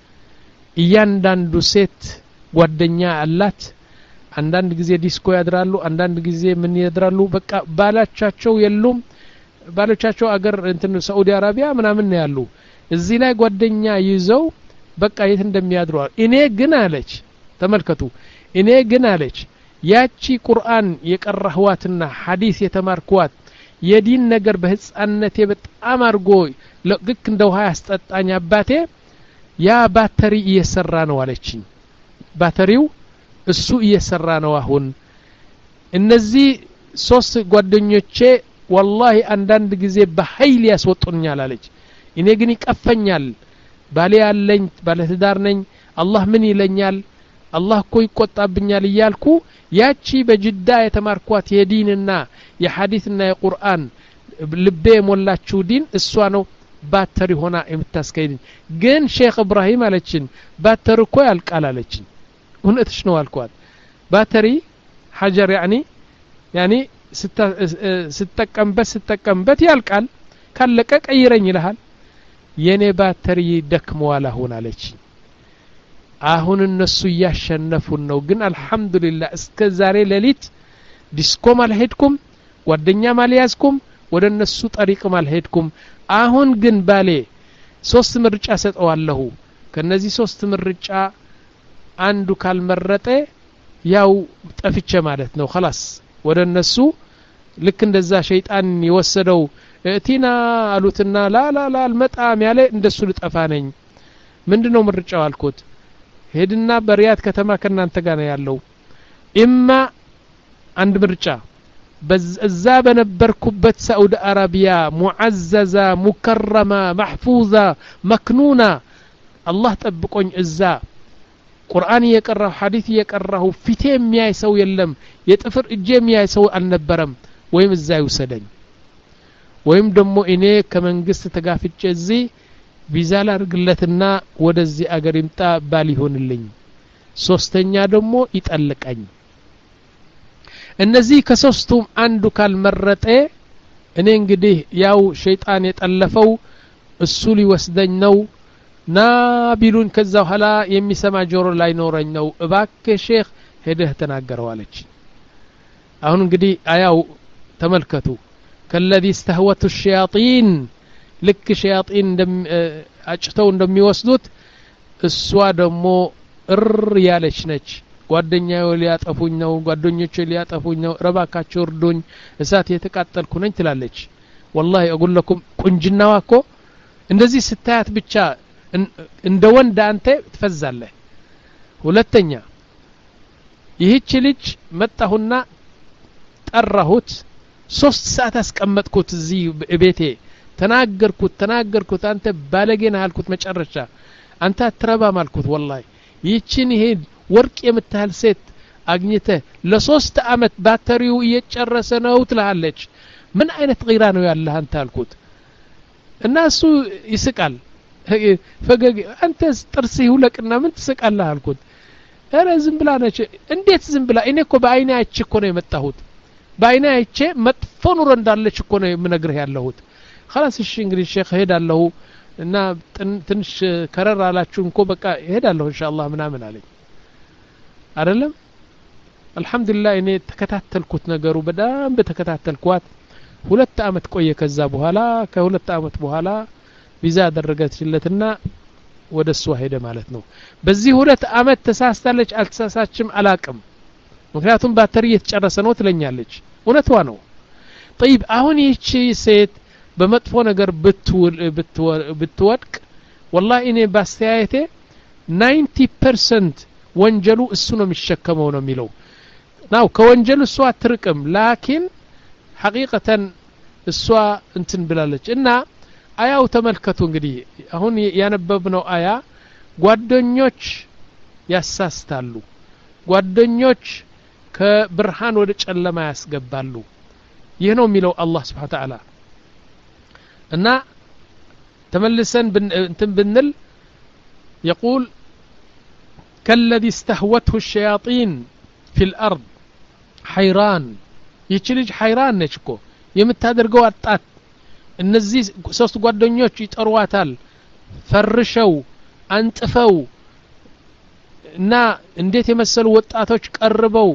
እያንዳንዱ ሴት ጓደኛ አላት አንዳንድ ጊዜ ዲስኮ ያድራሉ አንዳንድ ጊዜ ምን ያድራሉ በቃ ባላቻቸው የሉም ባሎቻቸው አገር እንትን ሳዑዲ አረቢያ ምናምን ነው ያሉ እዚህ ላይ ጓደኛ ይዘው በቃ የት እንደሚያድሩ እኔ ግን አለች ተመልከቱ እኔ ግን አለች ያቺ ቁርአን የቀራህዋትና ሐዲስ የተማርኳት የዲን ነገር በህፃንነቴ በጣም አርጎ ለግክ እንደው ሃያ አስጠጣኝ አባቴ ያ ባተሪ እየሰራ ነው አለችኝ ባተሪው እሱ እየሰራ ነው አሁን እነዚህ ሶስት ጓደኞቼ والله አንዳንድ ጊዜ በኃይል ያስወጡኛል አለች እኔ ግን ይቀፈኛል ባሌ ያለኝ ባለ ትዳር ነኝ አላህ ምን ይለኛል አላህ እኮ ይቆጣብኛል ይያልኩ ያቺ በጅዳ የተማርኳት የዲንና የሐዲስና የቁርአን ልቤ ሞላችሁ ዲን እሷ ነው ባተሪ ሆና የምታስከይኝ ግን ሼክ ኢብራሂም አለችን ባተሪ እኮ ያልቃል አለችን እውነትሽ ነው አልኳት ባተሪ ሐጀር يعني يعني ስትጠቀምበት ስትጠቀምበት ያልቃል ካለቀ ቀይረኝ ይልሃል የኔ ባተሪ ደክመዋል አሁን አለችኝ አሁን እነሱ ያሸነፉን ነው ግን አልহামዱሊላህ እስከ ዛሬ ሌሊት ዲስኮም አልሄድኩም ጓደኛም አልያዝኩም ወደ እነሱ ጠሪቅም አልሄድኩም አሁን ግን ባሌ ሶስት ምርጫ ሰጠዋለሁ ከነዚህ ሶስት ምርጫ አንዱ ካልመረጠ ያው ጠፍቼ ማለት ነው خلاص ወደ እነሱ ልክ እንደዛ ሸይጣን ይወሰደው እቲና አሉትና ላ ላ ላ አልመጣም ያለ እንደሱ ልጠፋ ነኝ ምንድነው ምርጫው አልኩት ሄድና በሪያድ ከተማ ከናንተ ጋር ነው ያለው ኢማ አንድ ምርጫ በዛ በነበርኩበት ሳዑዲ አረቢያ ሙዓዘዛ ሙከረማ محفوظ መክኑና አላህ ጠብቆኝ እዛ ቁርአን እየቀራሁ ሐዲስ እየቀራሁ ፊቴ የሚያይ ሰው የለም የጥፍር እጄ የሚያይ ሰው አልነበረም ወይም እዛ ይወሰደኝ ወይም ደግሞ እኔ ከመንግስት ተጋፍጬ እዚህ ቪዛ ላርግለትና ወደዚህ አገር ይምጣ ባል ይሆንልኝ ሶስተኛ ደግሞ ይጠልቀኝ እነዚህ ከሶስቱም አንዱ ካልመረጠ እኔ እንግዲህ ያው ሸይጣን የጠለፈው እሱ ሊወስደኝ ነው ና ቢሉን ከዛ ኋላ የሚሰማ ጆሮ ላይ ኖረኝ ነው እባክህ ሼክ ሄደህ ተናገረው አለች አሁን እንግዲህ አያው ተመልከቱ ከለዚ استهوت الشياطين ልክ ሸያጢን እንደም አጭተው እንደሚወስዱት እሷ ደግሞ እር ያለች ነች ጓደኛዬ ሊያጠፉኝ ነው ጓደኞቼ ሊያጠፉኝ ነው ረባካቸው እርዱኝ እሳት የተቃጠልኩ ነኝ ትላለች والله اقول لكم ቁንጅናዋ እኮ እንደዚህ ስታያት ብቻ እንደ ወንድ አንተ ትፈዛለህ ሁለተኛ ይህች ልጅ መጣሁና ጠራሁት ሶስት ሰዓት አስቀመጥኩት እዚህ ቤቴ ተናገርኩት ተናገርኩት አንተ ባለጌና አልኩት መጨረሻ አንተ አትረባም አልኩት والله ይህችን ይሄ ወርቅ የምታህል ሴት አግኝተ ለሶስት አመት ባተሪው እየጨረሰ ነው ትላለች ምን አይነት ጊራ ነው ያለህ አንተ አልኩት እና እሱ ይስቃል ፈገግ አንተ ጥርስ ይውለቅና ምን ትስቃለህ አልኩት አረ ዝም ብላ ነች እንዴት ዝም ብላ እኔ እኮ በአይኔ አይቼ እኮ ነው የመጣሁት በአይኔ አይቼ መጥፎ ኑሮ እንዳለች እኮ ነው የምነግርህ ያለሁት خلاص እሺ እንግዲህ ሼክ ሄዳለሁ እና ትንሽ ከረር አላችሁ እንኮ በቃ ሄዳለሁ ኢንሻአላህ ምናምን አለኝ አይደለም አልহামዱሊላህ እኔ ተከታተልኩት ነገሩ በጣም በተከታተልኳት ሁለት አመት ቆየ ከዛ በኋላ ከሁለት አመት በኋላ ቪዛ አደረገችለትና ወደሱ ሄደ ማለት ነው በዚህ ሁለት አመት ተሳስታለች አልተሳሳችም አላቅም ምክንያቱም ባተሪ የተጨረሰ ነው ትለኛለች እውነቷ ነው طيب አሁን ይህቺ ሴት በመጥፎ ነገር ብትውል ብትወድቅ والله እኔ ባስተያየቴ ninety percent ወንጀሉ እሱ ነው የሚሸከመው ነው የሚለው ናው ከወንጀሉ እሷ አትርቅም ላኪን ሐቂቀተን እሷ እንትን ብላለች እና አያው ተመልከቱ እንግዲህ አሁን ያነበብነው አያ ጓደኞች ያሳስታሉ ጓደኞች ከብርሃን ወደ ጨለማ ያስገባሉ ይህ ነው የሚለው አላህ Subhanahu Wa Ta'ala እና ተመልሰን እንትን ብንል يقول كالذي استهوته الشياطين في الأرض حيران يچلج حيران ነች እኮ የምታደርገው አጣት እነዚህ ሶስት ጓደኞች ይጠሯታል ፈርሸው አንጥፈው እና እንዴት የመሰሉ ወጣቶች ቀርበው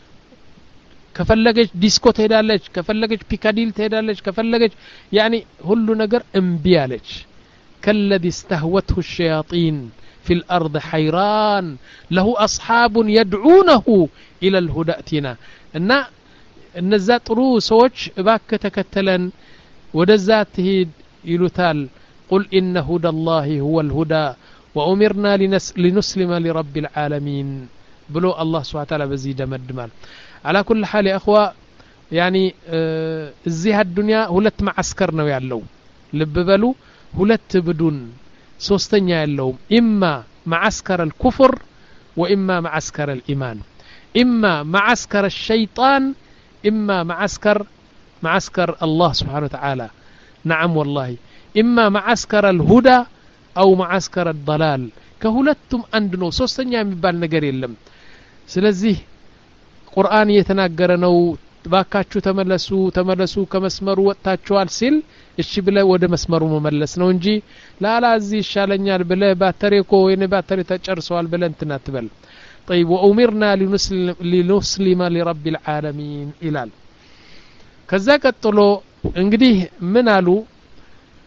ከፈለገች ዲስኮ ትሄዳለች ከፈለገች ፒካዲል ትሄዳለች ከፈለገች يعني ሁሉ ነገር እምቢ አለች كالذي استهوته الشياطين في الأرض حيران له أصحاب يدعونه إلى الهدى ائتنا እና እነዛ ጥሩ ሰዎች እባክህ ተከተለን ወደዛ ትሄድ ይሉታል قل إن هدى الله هو الهدى وأمرنا لنسلم لرب العالمين بلو الله سبحانه وتعالى بزيد مدمال على كل حال يا أخوة يعني الزي الدنيا هلت معسكر نو يعلو لب بلو هلت بدون سوستنيا يعلوم إما معسكر الكفر وإما معسكر الإيمان إما معسكر الشيطان إما معسكر معسكر الله سبحانه وتعالى نعم والله إما معسكر الهدى أو معسكر الضلال كهلتم أندنو سوستنيا يمبال نجر يلم سلزيه قرآن يتناقرنو باكاتشو تملسو تملسو كمسمرو وطاچوال سيل እሺ ብለ ወደ መስመሩ መመለስ ነው እንጂ ላላ እዚህ ይሻለኛል ብለ ባተሪኮ ወይኔ ባተሪ ተጨርሷል ብለ እንትና ትበል طيب وأمرنا لنسلم لرب العالمين إلال ከዛ ቀጥሎ እንግዲህ ምን አሉ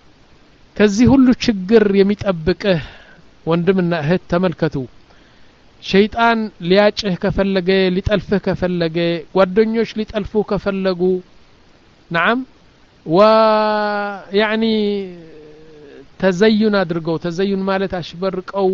ከዚህ ሁሉ ችግር የሚጠብቅህ ወንድምና እህት ተመልከቱ ሸይጣን ሊያጭህ ከፈለገ ሊጠልፍህ ከፈለገ ጓደኞች ሊጠልፉ ከፈለጉ نعم ويعني تزين አድርገው ተዘዩን ማለት አሽበርቀው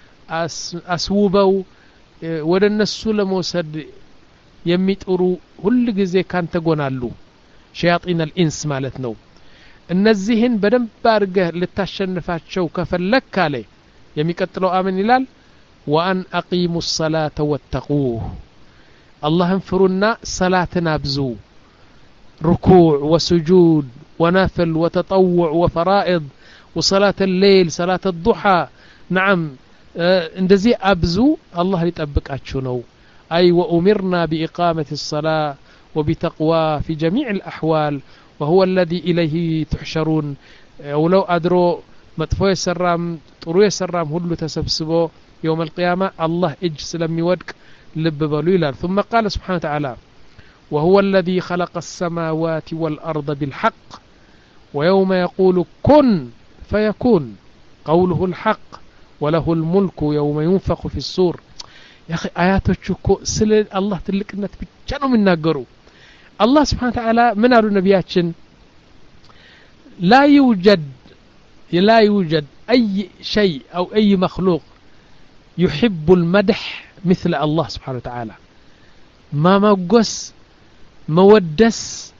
አስውበው ወደ እነሱ ለመውሰድ የሚጥሩ ሁሉ ጊዜ ካንተ ጎናሉ ሸያጢን الانس ማለት ነው እነዚህን በደንብ አድርገህ ልታሸንፋቸው ከፈለክ አለ የሚቀጥለው አመን ይላል وان اقيموا الصلاه واتقوه اللهم فرنا صلاتنا ابزو ركوع وسجود ونافل وتطوع وفرائض وصلاة الليل صلاة الضحى نعم اندزي ابزو الله يطبقاچو نو اي وامرنا باقامه الصلاه وبتقوى في جميع الاحوال وهو الذي اليه تحشرون ولو ادرو مطفو يسرام طرو يسرام ሁሉ ተሰብስቦ يوم القيامه الله اج ስለሚወድቅ ልብ በሉ ይላል ثم قال سبحانه وتعالى وهو الذي خلق السماوات والارض بالحق ويوم يقول كن فيكون قوله الحق وله الملك يوم ينفخ في الصور يا اخي اياتك سل الله تلقنت ብቻ ነው የሚናገሩ الله سبحانه وتعالى من قالوا نبياتنا لا يوجد لا يوجد اي شيء او اي مخلوق يحب المدح مثل الله سبحانه وتعالى ما موجس مودس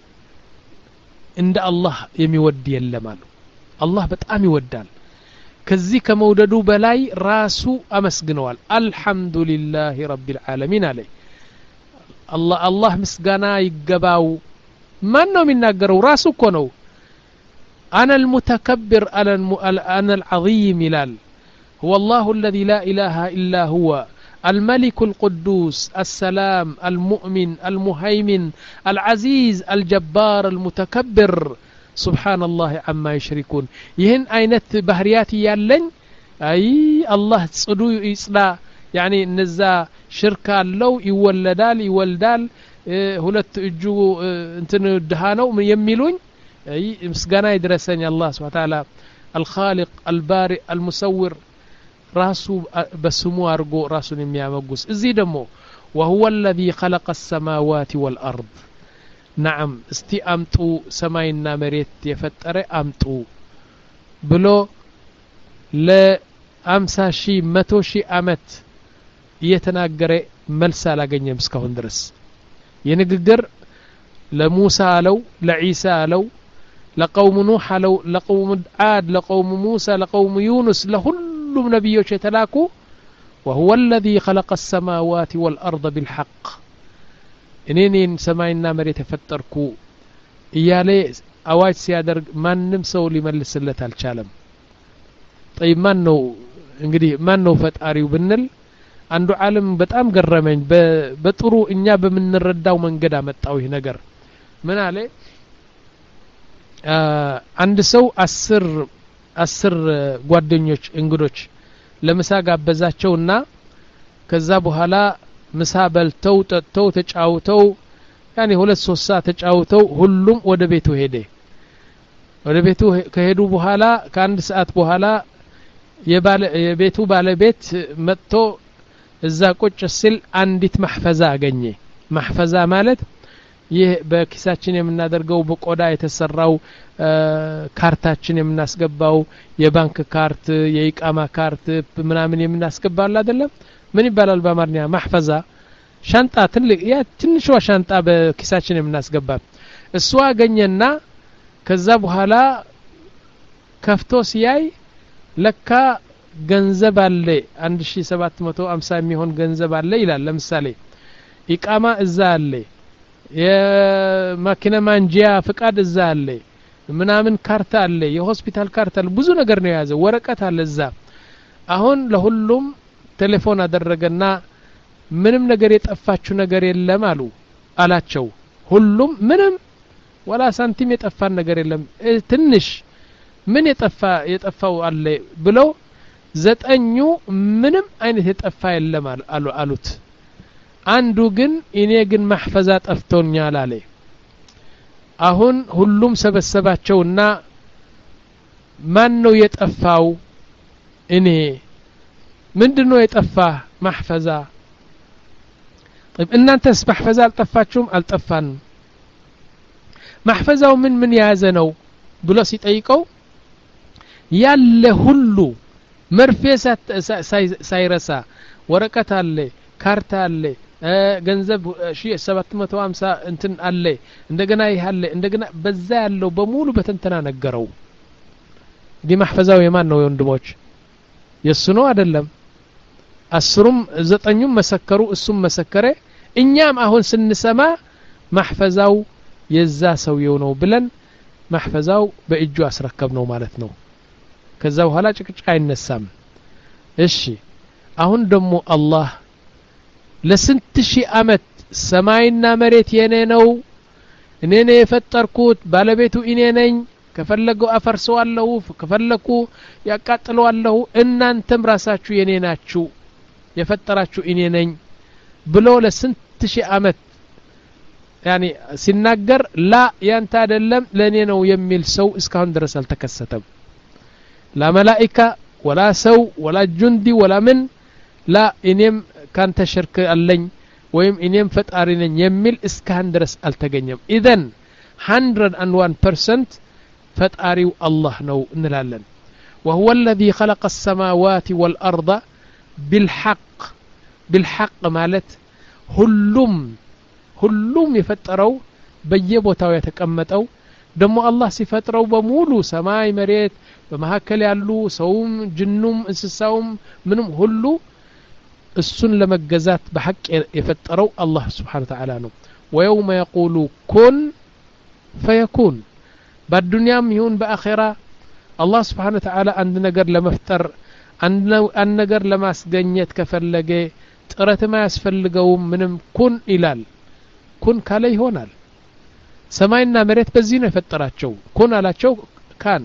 عند الله يميود يلمالو الله በጣም ይወዳል ከዚህ ከመውደዱ በላይ ራሱ አመስግነዋል አልহামዱሊላሂ ረቢል ዓለሚን አለ الله الله ምስጋና ይገባው ማን ነው የሚናገረው ራሱ እኮ ነው انا المتكبر انا العظيم ይላል هو الله الذي لا اله الا هو الملك القدوس السلام المؤمن المهيمن العزيز الجبار المتكبر سبحان الله عما يشركون ይህን አይነት ባህሪያት ያለኝ አይ አላህ ጽዱ ይጽዳ يعني እነዛ ሽርክ አለው ይወለዳል ይወልዳል ሁለት እጁ እንትን ድሃ ነው የሚሉኝ አይ ምስጋና ይድረሰኝ አላህ Subhanahu Wa Ta'ala الخالق البارئ المصور راسو بسمو ارغو راسون የሚያመጉስ እዚህ ደግሞ وهو الذي خلق السماوات والارض نعم استي امطو سماينا مريت የፈጠረ አምጡ ብሎ ለ50 ሺህ መቶ ሺህ አመት እየተናገረ መልስ አላገኘም እስካሁን ድረስ የንግግር ለሙሳ አለው ለኢሳ አለው ለቀውም ኑህ አለው ለቀውም ዓድ ለቀውም ሙሳ ለቀውም ዩኑስ ለሁሉም ነብዮች የተላኩ وهو الذي خلق السماوات والارض بالحق እኔን ሰማይና መሬት የፈጠርኩ እያለ አዋጅ ሲያደርግ ማንንም ሰው ሊመልስለት አልቻለም طيب ማን ነው እንግዲህ ማን ነው ፈጣሪው ብንል አንዱ ዓለም በጣም ገረመኝ በጥሩ እኛ በመንረዳው መንገድ አመጣው ይሄ ነገር ምን አለ አንድ ሰው አስር አስር ጓደኞች እንግዶች ለምሳ ጋበዛቸውና ከዛ በኋላ ምሳ በልተው ጠጥተው ተጫውተው ያኔ ሁለት ሶስት ሰዓት ተጫውተው ሁሉም ወደ ቤቱ ሄደ ወደ ቤቱ ከሄዱ በኋላ ከአንድ ሰዓት በኋላ የባለ የቤቱ ባለቤት መጥቶ እዛ ቁጭ ሲል አንዲት ማህፈዛ አገኘ ማህፈዛ ማለት ይህ በኪሳችን የምናደርገው በቆዳ የተሰራው ካርታችን የምናስገባው የባንክ ካርት የኢቃማ ካርት ምናምን የምናስገባው አይደለም ምን ይባላል በአማርኛ ማህፈዛ ሻንጣ ትልቅ ያ ትንሿ ሻንጣ በኪሳችን የምናስገባ እሷ አገኘና ከዛ በኋላ ከፍቶ ሲያይ ለካ ገንዘብ አለ አንድ ሺህ ሰባት መቶ ሃምሳ የሚሆን ገንዘብ አለ ይላል ለምሳሌ ኢቃማ እዛ አለ የማኪና ማንጂያ ፍቃድ እዛ አለ ምናምን ካርታ አለ የሆስፒታል ካርታ አለ ብዙ ነገር ነው ያዘው ወረቀት አለ እዛ አሁን ለሁሉም ቴሌፎን አደረገና ምንም ነገር የጠፋችሁ ነገር የለም አሉ አላቸው ሁሉም ምንም ወላ ሳንቲም የጠፋን ነገር የለም ትንሽ ምን የጠፋ የጠፋው አለ ብሎ ዘጠኙ ምንም አይነት የጠፋ የለም አሉ አሉት አንዱ ግን እኔ ግን ማህፈዛ ጠፍቶኛል አለ አሁን ሁሉም ሰበሰባቸውና ማን ነው የጠፋው እኔ ምንድነው የጠፋ محفزة طيب إن أنت محفزة الطفاتشم الطفان محفزة من من يازنو بلو سيطيقو يالله هلو مرفيسة سايرسا ورقة اللي كارت اللي ገንዘብ ሺህ ሰባት መቶ ሃምሳ እንትን አለ እንደገና ይሃለ እንደገና በዛ ያለው በሙሉ በተንተና ነገረው ዲ ማህፈዛው የማን ነው ወንድሞች የሱ ነው አይደለም አስሩም ዘጠኙም መሰከሩ እሱም መሰከረ እኛም አሁን ስንሰማ ማህፈዛው የዛ ሰውየው ነው ብለን ማህፈዛው በእጁ አስረከብ ነው ማለት ነው ከዛ በኋላ ጭቅጭቅ አይነሳም እሺ አሁን ደግሞ አላህ ለስንት ሺህ አመት ሰማይና መሬት የኔ ነው እኔ ነኝ የፈጠርኩት ባለቤቱ እኔ ነኝ ከፈለገው አፈርሰዋለሁ ከፈለኩ ያቃጥለዋለሁ እናንተም ራሳችሁ የኔ ናችሁ የፈጠራችሁ እኔ ነኝ ብሎ ለስንት ሺህ አመት يعني ሲናገር ላ ያንተ አይደለም ለኔ ነው የሚል ሰው እስካሁን ድረስ አልተከሰተም لا ملائكة ولا سو ولا جندي ولا من لا إنيم كان تشرك اللين ويم إنيم فتارين يميل إسكان درس التجنيم إذن one hundred one percent فتاريو الله نو نلالن وهو الذي خلق السماوات والأرض بالحق بالحق مالت هلوم هلوم يفتروا بيبوتاو يتكمتوا دمو الله سيفتروا بمولو سماي مريت بمهكل يالو سوم جنوم انسساوم منهم هلو السن لمجزات بحق يفتروا الله سبحانه وتعالى نو ويوم يقول كن فيكون بالدنيا يهون بآخرة الله سبحانه وتعالى عند نجر لمفتر عند نجر لما سجنيت كفلجة ترى ما يسفلجوا منهم كن إلال كن كالي هونال سماينا مريت بزينة فترات شو كن على شو كان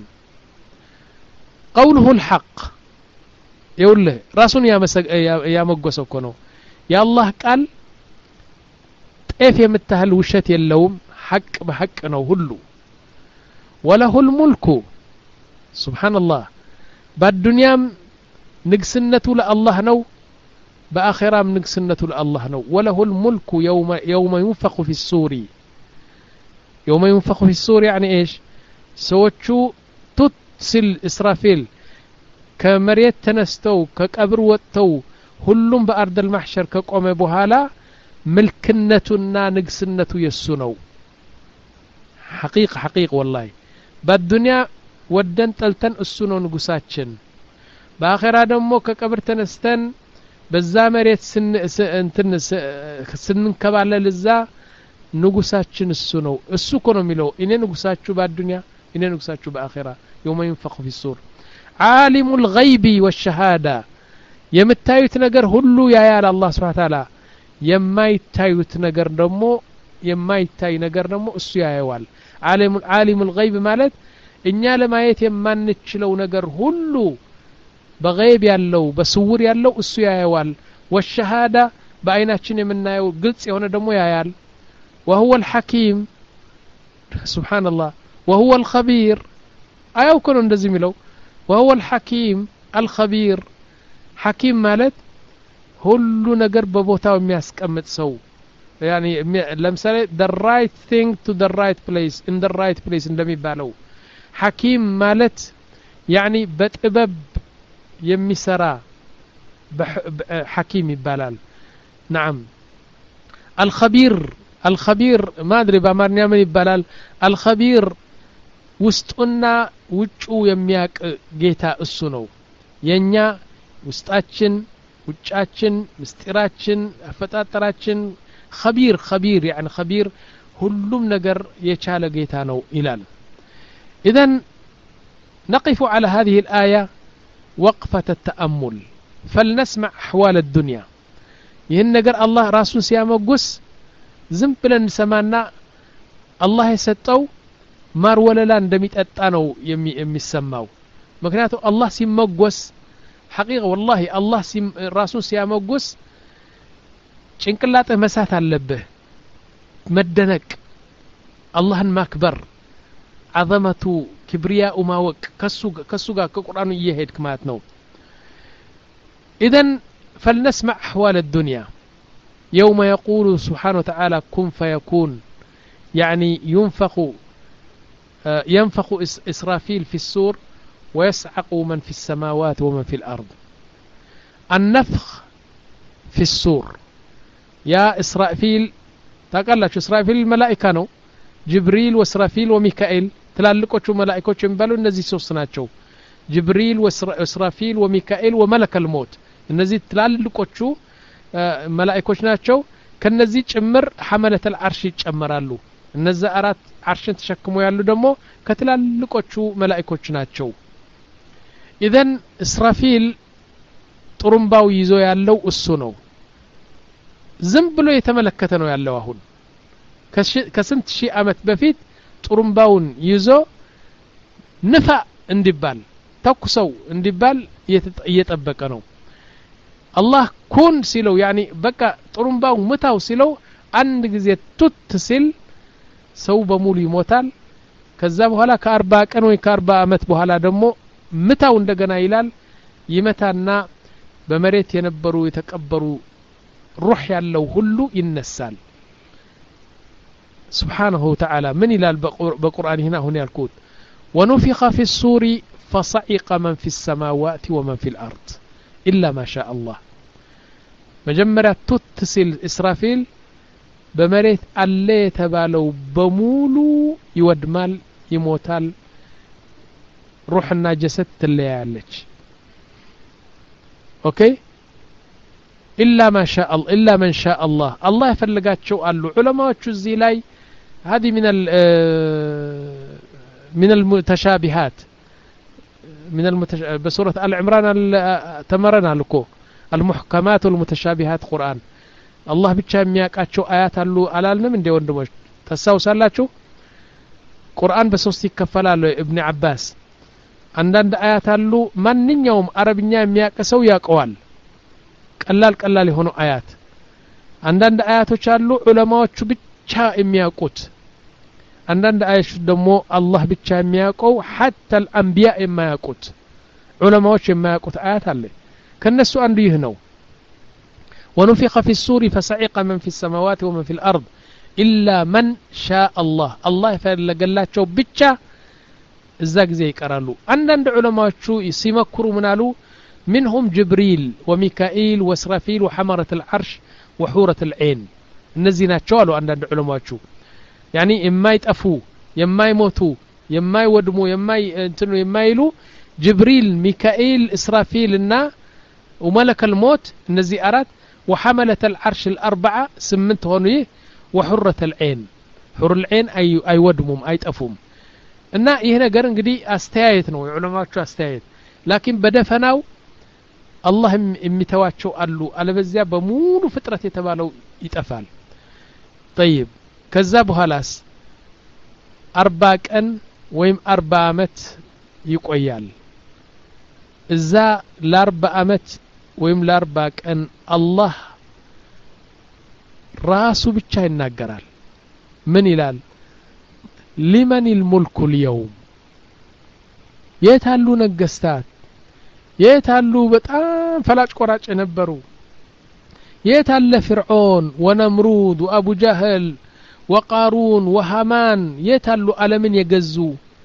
قوله الحق يقول له راسون يا مسج يا مقصو كنو يا الله قال طيف يمتهل وشت يلوم حق بحق ነው ሁሉ وله الملك سبحان الله بالدنيام ንግስነቱ ለአላህ ነው በአኺራም ንግስነቱ ለአላህ ነው وله الملك يوم يوم ينفخ في الصور يوم ينفخ في الصور يعني ايش ሰዎቹ تتسل إسرافيل كمريت تنستو كقبر وطو ሁሉም በአርድ المحشر ከቆመ በኋላ ملكنتنا نقسنتو يسونو حقيقة حقيقة والله بالدنيا ودن تلتن السنو نقساتشن بآخرة دمو كقبر تنستن بزا مريت سن انتن سن كبالة لزا نقساتشن السنو السكونو ميلو إني نقساتشو بالدنيا إني نقساتشو بآخرة يوم ينفخ في الصور عالم الغيب والشهادة يمتايت نجر هلو يا يا الله سبحانه وتعالى የማይታዩት ነገር ደግሞ የማይታይ ነገር ደግሞ እሱ ያየዋል ዓለም ዓለም الغيب ማለት እኛ ለማየት የማንችለው ነገር ሁሉ በغيب ያለው በስውር ያለው እሱ ያየዋል والشهادة በአይናችን የምናየው ግልጽ የሆነ ደግሞ ያያል وهو الحكيم سبحان الله وهو الخبير አያው ኮን እንደዚህ የሚለው وهو الحكيم الخبير حكيم ማለት ሁሉ ነገር በቦታው የሚያስቀምጥ ሰው ያኒ ለምሳሌ the right thing to the right place in the right place እንደሚባለው ሐኪም ማለት ያኒ በጥበብ የሚሰራ ሐኪም ይባላል نعم الخبير الخبير ما ادري በአማርኛ ምን ይባላል الخبير ውስጡና ውጭው የሚያቅ ጌታ እሱ ነው የኛ ውስጣችን ውጫችን ምስጢራችን አፈጣጠራችን خبير خبير يعني خبير ሁሉም ነገር የቻለ ጌታ ነው ይላል اذا نقف على هذه الآية وقفة التأمل فلنسمع أحوال الدنيا ይህን ነገር አላህ ራሱን ሲያመጉስ ዝም ብለን ሰማና አላህ የሰጠው ማር ወለላ እንደሚጠጣ ነው የሚሰማው ምክንያቱም አላህ ሲመጎስ حقيقة والله الله سيم راسو سياموغوس ጭንቅላትህ መሳት አለብህ መደነቅ አላህን ማክበር عظمቱ كبرياء ማወቅ ከሱ ከሱ ጋር ከቁርአኑ እየሄድክ ማለት ነው اذا فلنسمع أحوال الدنيا يوم يقول سبحانه وتعالى كن فيكون يعني ينفخ ينفخ إسرافيل في السور ويصعق من في السماوات ومن في الأرض. النفخ في السور يا إسرافيل تقلت إسرافيل الملائكة نو جبريل وإسرافيل وميكائيل تلالقوቹ ملائكوች የሚባሉ እነዚህ ሶስት ናቸው جبريل وإسرافيل وميكائيل وملك الموت እነዚህ ትላልቆቹ መላእክቶች ናቸው ከነዚህ ጭምር ሐመለተ العرش ይጨመራሉ እነዚህ አራት አርሽን ተሸክሞ ያሉ ደግሞ ከትላልቆቹ መላእክቶች ናቸው ኢዘን እስራፊል ጥሩምባው ይዞ ያለው እሱ ነው ዝም ብሎ የተመለከተ ነው ያለው አሁን ከስንት ሺህ አመት በፊት ጥሩምባውን ይዞ ንፋ እንዲባል ተኩሰው እንዲባል እየተጠበቀ ነው አላህ ኩን ሲለው يعني በቃ ጥሩምባው ምታው ሲለው አንድ ጊዜ ቱት ሲል ሰው በሙሉ ይሞታል ከዛ በኋላ ከ40 ቀን ወይ ከ40 አመት በኋላ ደግሞ ምታው እንደገና ይላል ይመታና በመሬት የነበሩ የተቀበሩ روح ያለው ሁሉ ይነሳል سبحانه وتعالى من ይላል በቁርአን هنا هنا ያልኩት ونفخ في الصور فصعق من في السماوات ومن في الأرض إلا ما شاء الله مجمرة تتسل إسرافيل بمريت اللي تبالو بمولو يودمال يموتال روحنا جسد اللي يعلج أوكي إلا ما شاء الله إلا من شاء الله الله يفلقات شو قالوا علماء شو زي لاي هذه من من المتشابهات من المتش... بسورة آل عمران تمرنا لكو المحكمات والمتشابهات قرآن الله بيتشا مياقاتشو آيات اللو ألالنا من دي وندموش تساو سالاتشو قرآن بسوستي كفلالو ابن عباس عندنا آيات اللو من يوم عربيا مياقسو ياقوال قلال قلال يهونو آيات عندنا آياتوش اللو علماء بيتشا مياقوت عندنا آيات دمو الله بيتشا مياقو حتى الأنبياء ما ياقوت علماء ما ياقوت آيات اللي كالنسو عنده يهنو ونفخ في الصور فصعق من في السماوات ومن في الأرض إلا من شاء الله الله فلقلاتشو بيتشا الزاق زي كرالو عندنا علماء شو يسمكروا منالو منهم جبريل وميكائيل وإسرافيل وحمرة العرش وحورة العين النزينات شوالو عندنا علماء شو يعني إما يتأفو يما يموتوا يما يودموا يما ينتنوا يما يلو جبريل ميكائيل إسرافيل النا وملك الموت النزيئات وحملة العرش الأربعة سمنت هونيه وحرة العين حر العين أي أي ودمهم أي تأفهم إننا هنا قرن قدي أستايتنا وعلماء شو أستايت لكن بدفناو الله متواتشو قالوا على بزيا بمولو فترة يتبالو يتأفال طيب كذابو هلاس أربع أن ويم أربع مت يقويال إذا لأربع مت ويم لأربع أن الله راسو بيتشا يناقرال من إلال لمن الملك اليوم يتهلو نقستات يتهلو بتقام فلاج قراج نبرو يتهل فرعون ونمرود وأبو جهل وقارون وهامان يتهلو على من يقزو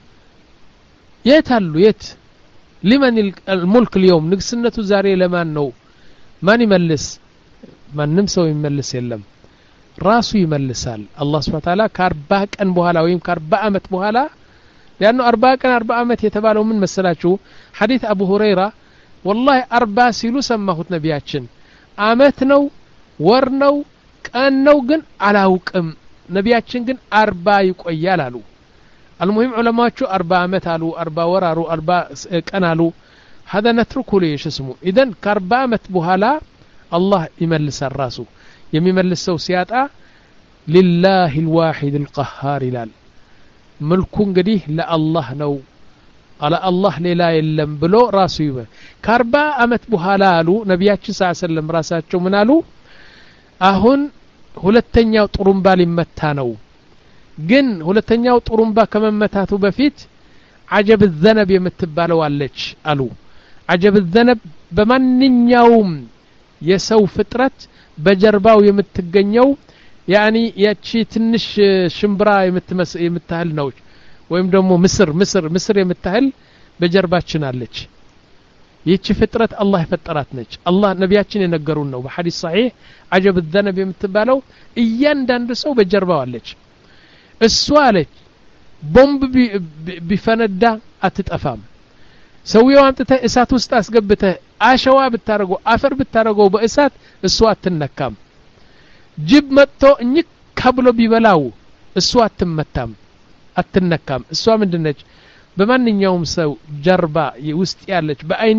يتهلو يت لمن الملك اليوم نقسنة زاري لمن نو من يملس من نمسو يملس يلم راسو يملسال الله سبحانه وتعالى كاربع كان بوهلا ويم كاربع أمت بوهلا لأنه أربع كان أربع أمت يتبالو من مسلاتشو حديث أبو هريرة والله أربع سيلو سماهوت نبياتشن أمتنو ورنو كأنو جن على وكم نبياتشن جن أربع يقيال له المهم علماء شو أربع أمت قالوا أربع ورارو أربع كانالو هذا نتركه ليش اسمه إذن كاربع أمت بوهلا الله يملس الراسو يملس سوسياتا لله الواحد القهار لال ملكون قديه لا الله نو على الله لا يلم بلو راسو يبه كاربا أمت بحالالو نبياتش صلى الله عليه وسلم راساتشو منالو أهون هلتنياو طرمبا لمتانو جن هلتنياو طرمبا كمان متاتو بفيت عجب الذنب يمتبالو عليك ألو عجب الذنب بمن يوم የሰው ፍጥረት በጀርባው የምትገኘው ያኒ ያቺ ትንሽ ሽምብራ የምትመስል የምታህል ነው ወይም ደግሞ ምስር ምስር ምስር የምታህል በጀርባችን አለች ይቺ ፍጥረት አላህ የፈጠራት ነች አላህ ነቢያችን የነገሩን ነው በሐዲስ ሰሒህ አጀብ الذنب የምትባለው እያንዳንዱ ሰው በጀርባው አለች እሷ አለች ቦምብ ቢፈነዳ አትጠፋም ሰውየው አምጥተህ እሳት ውስጥ አስገብተህ አሸዋ ብታረገው አፈር ብታረገው በእሳት እሷ አትነካም ጅብ መጥቶ እኝክ ከብሎ ቢበላው እሷ አትመታም አትነካም እሷ ምንድነች በማንኛውም ሰው ጀርባ ውስጥ ያለች በአይን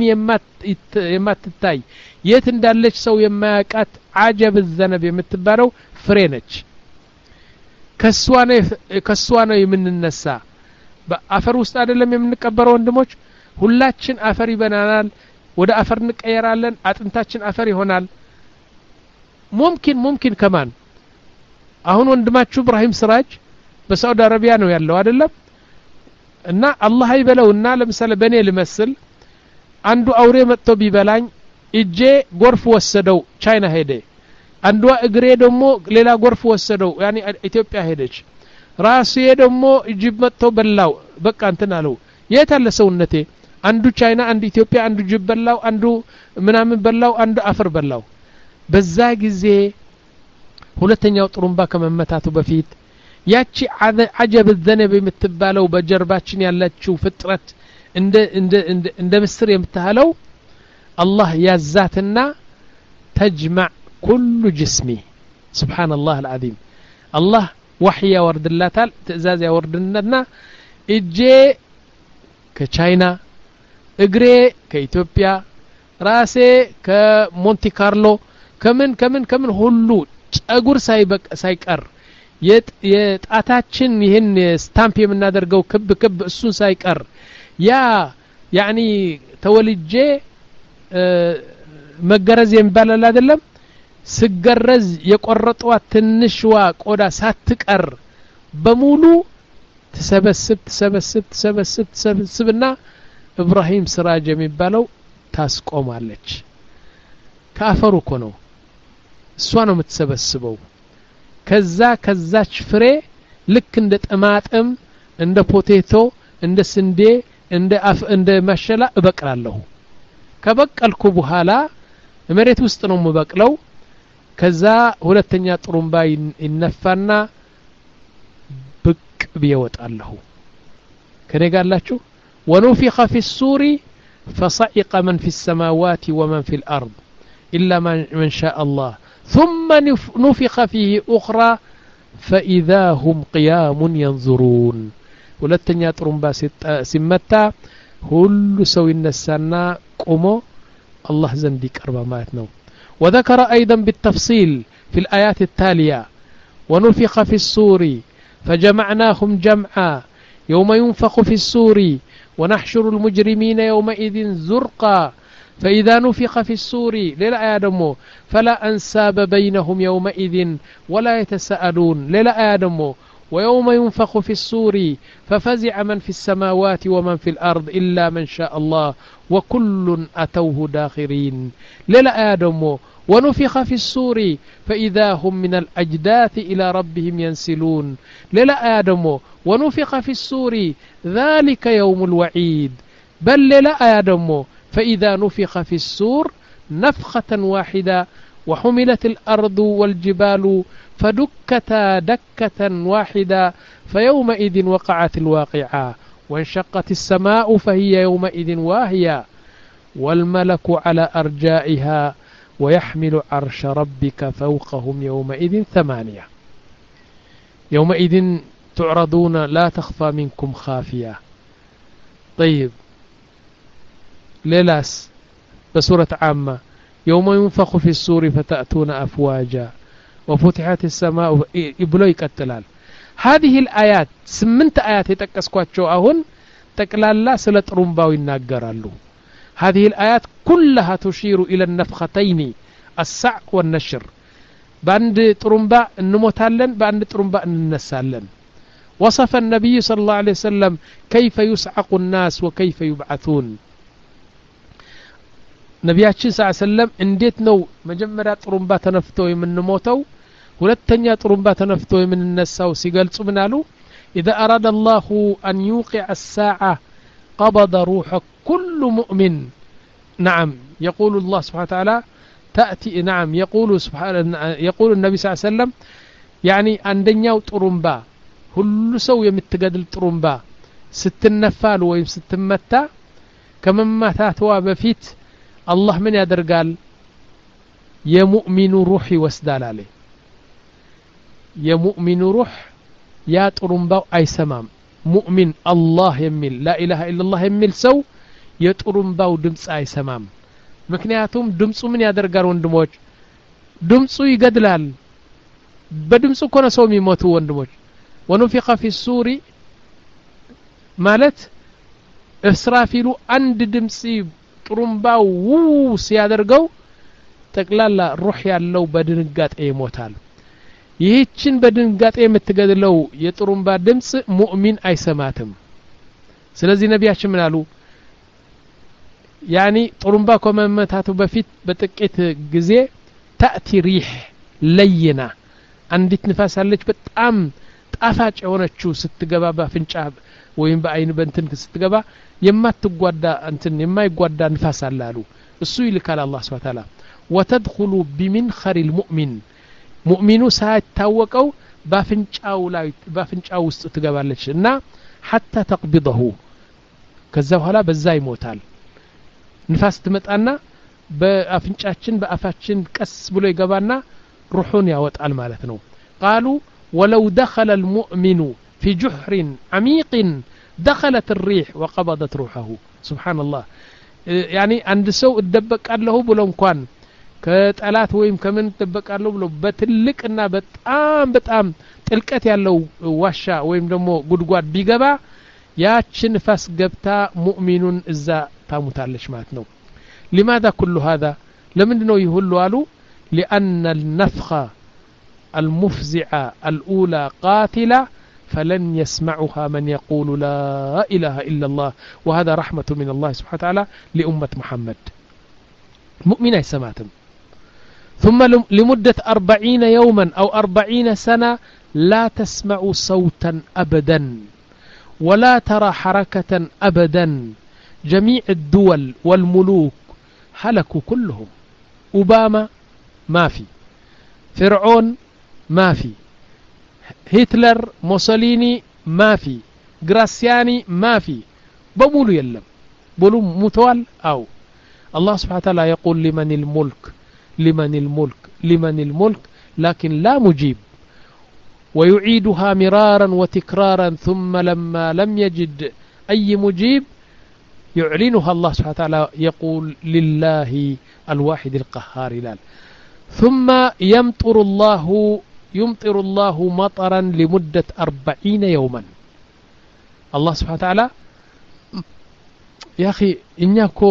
የማትታይ የት እንዳለች ሰው የማያቃት አጀብ الذنب የምትባለው ፍሬ ነች ከሷ ነው ከሷ ነው የምንነሳ በአፈር ውስጥ አይደለም የምንቀበረው ወንድሞች ሁላችን አፈር ይበናናል ወደ አፈር እንቀየራለን አጥንታችን አፈር ይሆናል ሙምኪን ሙምኪን ከማን አሁን ወንድማችሁ ኢብራሂም ስራጅ በሳውዲ አረቢያ ነው ያለው አይደለም እና አላህ ይበለውና ለምሳሌ በኔ ልመስል አንዱ አውሬ መጥቶ ቢበላኝ እጄ ጎርፍ ወሰደው ቻይና ሄደ አንዷ እግሬ ደግሞ ሌላ ጎርፍ ወሰደው ያኒ ኢትዮጵያ ሄደች ራስዬ ደግሞ እጅብ መጥቶ በላው በቃ እንትን አለው የት አለ ሰውነቴ አንዱ ቻይና አንዱ ኢትዮጵያ አንዱ ጅብ በላው አንዱ ምናምን በላው አንዱ አፈር በላው በዛ ጊዜ ሁለተኛው ጥሩምባ ከመመታቱ በፊት ያቺ አጀብ الذنب የምትባለው በጀርባችን ያለችው ፍጥረት እንደ እንደ እንደ ምስር የምትሃለው አላህ ያዛትና ተጅمع كل جسمي سبحان الله العظيم الله وحي يوردلاتال تእዛዝ ያወርድልና እጄ ከቻይና እግሬ ከኢትዮጵያ ራሴ ከሞንቲ ካርሎ ከምን ከምን ከምን ሁሉ ጸጉር ሳይበቅ ሳይቀር የጣታችን ይሄን ስታምፕ የምናደርገው ክብ ክብ እሱን ሳይቀር ያ ያኒ ተወልጄ መገረዝ የሚባል አይደለም ስገረዝ የቆረጧት ትንሽዋ ቆዳ ሳትቀር በሙሉ ተሰበስብ ተሰበስብ ተሰበስብ ተሰበስብና ኢብራሂም ስራጅ የሚባለው ታስቆማለች ካፈሩ እኮ ነው እሷ ነው የምትሰበስበው ከዛ ከዛች ፍሬ ልክ እንደ ጠማጥም እንደ ፖቴቶ እንደ ስንዴ እንደ አፍ እንደ ማሸላ እበቅላለሁ ከበቀልኩ በኋላ መሬት ውስጥ ነው የምበቅለው ከዛ ሁለተኛ ጥሩምባ ይነፋና ብቅ ቢወጣለሁ ከነጋላችሁ ونفخ في الصور فصعق من في السماوات ومن في الأرض إلا من شاء الله ثم نفخ فيه أخرى فإذا هم قيام ينظرون ሁለተኛ ጥሩምባ ሲመታ ሁሉ ሰው ይነሳና ቆሞ الله ዘንድ ይቀርባ ማለት ነው وذكر أيضا بالتفصيل في الآيات التالية ونفخ في الصور فجمعناهم جمعا يوم ينفخ في الصور ونحشر المجرمين يومئذ زرقا فإذا نفخ في الصور للا آدمو فلا أنساب بينهم يومئذ ولا يتساءلون للا آدمو ويوم ينفخ في الصور ففزع من في السماوات ومن في الأرض إلا من شاء الله وكل أتوه داخرين للا آدمو ونفخ في الصور فإذا هم من الأجداث إلى ربهم ينسلون للا آدمو ونفخ في الصور ذلك يوم الوعيد بل للا آدمو فإذا نفخ في الصور نفخة واحدة وحملت الأرض والجبال فدكتا دكة واحدة فيومئذ وقعت الواقعة وانشقت السماء فهي يومئذ واهية والملك على أرجائها ويحمل عرش ربك فوقهم يومئذ ثمانية يومئذ تعرضون لا تخفى منكم خافية طيب ليلاس بسورة عامة يوم ينفخ في الصور فتأتون أفواجا وفتحت السماء إبلو يكتلال هذه الآيات سمنت آيات يتكسكواتشو أهن تكلالا سلة رنباو يناقرالو هذه الآيات كلها تشير إلى النفختين الصعق والنشر باند ترنبا نموتالن باند ترنبا ننسالن وصف النبي صلى الله عليه وسلم كيف يصعق الناس وكيف يبعثون ነቢያችን ሰለላሁ ዐለይሂ ወሰለም እንዴት ነው መጀመሪያ ጥሩምባ ተነፍቶ የምንሞተው ሁለተኛ ጥሩምባ ተነፍቶ የምንነሳው ሲገልጹ ምን አሉ إذا أراد الله أن يوقع الساعة قبض روح كل مؤمن نعم يقول الله سبحانه وتعالى تأتي نعم يقول سبحانه يقول النبي صلى الله عليه وسلم يعني عندኛው ጥሩምባ ሁሉ ሰው የምትገድል ጥሩምባ ስትነፋል ወይም ስትመታ ከመማታቷ በፊት አላህ ምን ያደርጋል የሙእሚኑ ሩህ ይወስዳል አለ የሙእሚኑ ሩህ ያ ጥሩምባው አይሰማም ሙእሚን አላህ የሚል ላኢላሃ ኢላላህ የሚል ሰው የጥሩምባው ድምጽ አይሰማም ምክንያቱም ድምጹ ምን ያደርጋል ወንድሞች ድምጹ ይገድላል በድምጹ እኮ ነው ሰው የሚሞቱ ወንድሞች ወንፊኸ ፊ ሱሪ ማለት እስራፊሉ አንድ ድምጽ ጥሩምባው ሲያደርገው ጠቅላላ ሩህ ያለው በድንጋጤ ይሞታል ይህችን በድንጋጤ የምትገድለው የጥሩምባ ድምጽ ሙእሚን አይሰማትም ስለዚህ ነቢያችን ምን አሉ ያኒ ጥሩምባ ከመመታቱ በፊት በጥቂት ጊዜ ታእቲ ሪህ ለይና አንዲት ንፋስ አለች በጣም ጣፋጭ የሆነችው ስትገባ በአፍንጫ ወይም በአይን በእንትን ስትገባ የማትጓዳ እንትን የማይጓዳ ንፋስ አለ አሉ እሱ ይልካል አላህ Subhanahu Wa Ta'ala ወተድخሉ بمنخر المؤمن ሙእሚኑ ሳይታወቀው በአፍንጫው ላይ በአፍንጫው ውስጥ ትገባለች እና حتى تقبضه ከዛ በኋላ በዛ ይሞታል ንፋስ ትመጣና በአፍንጫችን በአፋችን ቀስ ብሎ ይገባና ሩሑን ያወጣል ማለት ነው قالوا ولو دخل المؤمن في جحر عميق دخلت الريح وقبضت روحه سبحان الله يعني عند سو ادبقاله ብሎ እንኳን ከጠላት ወይም ከምን ተበቃለው ብሎ በትልቅና በጣም በጣም ጥልቀት ያለው ዋሻ ወይም ደግሞ ጉድጓድ ቢገባ ያችን ንፋስ ገብታ ሙእሚኑን እዛ ታሙታለች ማለት ነው لماذا كل هذا ለምንድነው ይሁሉ አሉ لأن النفخة المفزعة الأولى قاتلة فلن يسمعها من يقول لا إله إلا الله وهذا رحمة من الله سبحانه وتعالى لأمة محمد مؤمن يسمعتم ثم لمدة أربعين يوما أو أربعين سنة لا تسمع صوتا أبدا ولا ترى حركة أبدا جميع الدول والملوك هلكوا كلهم أوباما ما في فرعون ما في هتلر موسوليني ما في غراسياني ما في بمولو يلم بولو متوال أو الله سبحانه وتعالى يقول لمن الملك لمن الملك لمن الملك لكن لا مجيب ويعيدها مرارا وتكرارا ثم لما لم يجد أي مجيب يعلنها الله سبحانه وتعالى يقول لله الواحد القهار لال ثم يمطر الله يمطر الله مطرا لمدة أربعين يوما الله سبحانه وتعالى يا أخي إنكو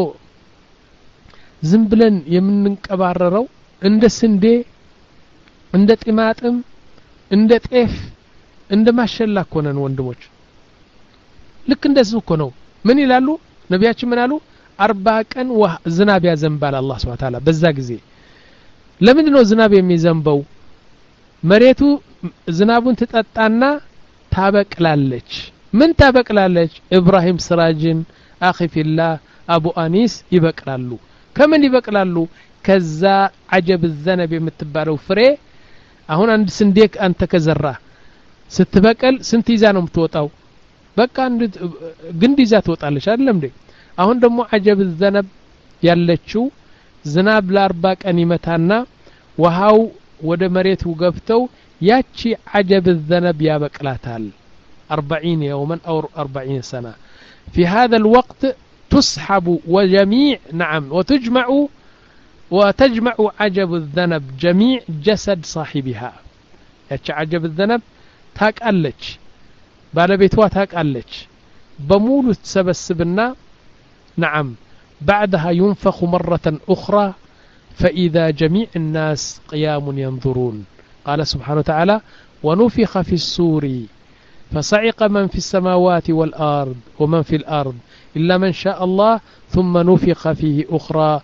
زنبلن የምንቀባረረው እንደ ስንዴ እንደ ጢማጥም እንደ ጤፍ እንደ ማሸላ ኮነን ወንድሞች ልክ እንደዚህ እኮ ነው ምን ይላሉ ነቢያችን ምን አሉ አርባ ቀን ዝናብ ያዘንባል አላህ Subhanahu Wa Ta'ala በዛ ጊዜ ለምን ነው ዝናብ የሚዘንበው መሬቱ ዝናቡን ትጠጣና ታበቅላለች ምን ታበቅላለች ኢብራሂም ስራጅን አኺፊላ አቡ አኒስ ይበቅላሉ ከምን ይበቅላሉ ከዛ አጀብ الذنب የምትባለው ፍሬ አሁን አንድ ስንዴክ አንተ ከዘራ ስትበቀል ስንት ይዛ ነው የምትወጣው በቃ አንድ ግንድ ይዛ ትወጣለች አይደለም እንዴ አሁን ደግሞ አጀብ الذنب ያለችው ዝናብ ለአርባ ቀን ይመታና ውሃው ወደ መሬቱ ገብተው ያቺ አጀብ الذنب ያበቅላታል أربعين يوما أو أربعين سنة في هذا الوقت تسحب وجميع نعم وتجمع وتجمع عجب الذنب جميع جسد صاحبها ياتش عجب الذنب ታቃለች ባለቤቷ ታቃለች በሙሉ ተሰበስብና نعم بعدها ينفخ مرة أخرى فإذا جميع الناس قيام ينظرون قال سبحانه وتعالى ونفخ في الصور فصعق من في السماوات والأرض ومن في الأرض إلا من شاء الله ثم نفخ فيه أخرى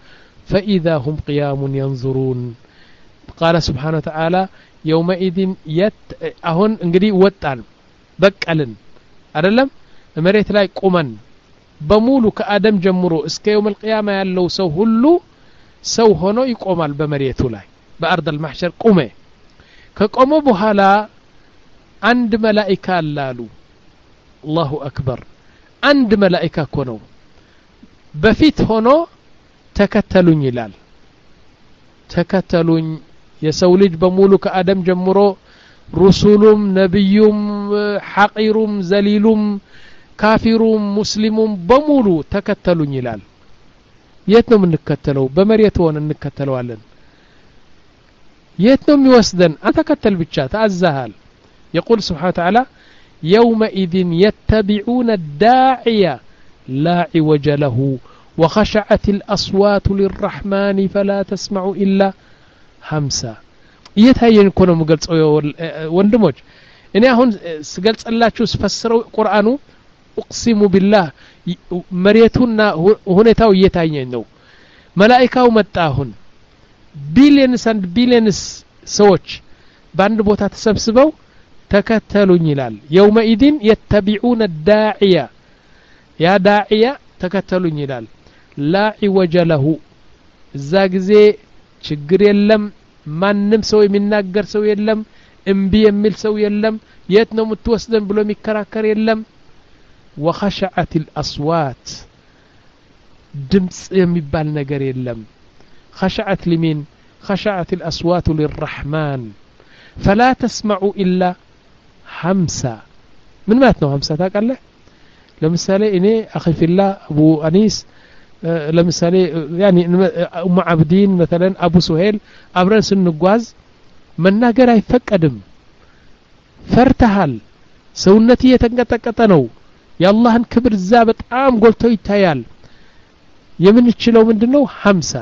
فإذا هم قيام ينظرون قال سبحانه وتعالى يومئذ يت أهون انقدي وطان بقلن አይደለም መሬት ላይ ቆመን በሙሉ ከአደም ጀምሮ እስከ يوم القيامة ያለው ሰው ሁሉ ሰው ሆኖ ይቆማል በመሬቱ ላይ በአርድ المحشر ቆመ ከቆመ በኋላ አንድ መላእክት አላሉ الله أكبر አንድ መላእክት እኮ ነው በፊት ሆኖ ተከተሉኝ ይላል ተከተሉኝ የሰው ልጅ በሙሉ ከአደም ጀምሮ رسولهم نبيهم حقيرهم زليلهم كافرهم مسلمهم بمولو تكتلون يلال يتنو من نكتلو بمريتون نكتلو علن يتنو ميوسدن أتكتل بتشات الزهال يقول سبحانه وتعالى يومئذ يتبعون الداعية لا عوج له وخشعت الأصوات للرحمن فلا تسمع إلا همسا እየታየን እኮ ነው የምገልጸው ወንድሞች እኔ አሁን ስገልጽላችሁ ስፈስረው ቁርአኑ اقسم بالله መሬቱና ሁኔታው እየታየኝ ነው መላእክታው መጣ አሁን ቢሊየንስ አንድ ቢሊየንስ ሰዎች በአንድ ቦታ ተሰብስበው ተከተሉኝ ይላል يومئذ يتبعون الداعية يا داعية ተከተሉኝ ይላል لا عوج له እዛ ጊዜ ችግር የለም ማንንም ሰው የሚናገር ሰው የለም እምቢ የሚል ሰው የለም የት ነው የምትወስደን ብሎ የሚከራከር የለም وخشعت الأصوات ድምጽ የሚባል ነገር የለም خشعت لمن خشعت الأصوات للرحمن فلا تسمع إلا همسا من ما ነው همسا ታውቃለህ ለምሳሌ እኔ أخي في الله أبو أنيس ለምሳሌ يعني ام عبدين مثلا ابو سهيل አብረን ስንጓዝ መናገር አይፈቀድም ፈርተሃል ሰውነቴ የተንቀጠቀጠ ነው የአላህን ክብር እዛ በጣም ጎልቶ ይታያል የምንችለው ምንድነው ሀምሳ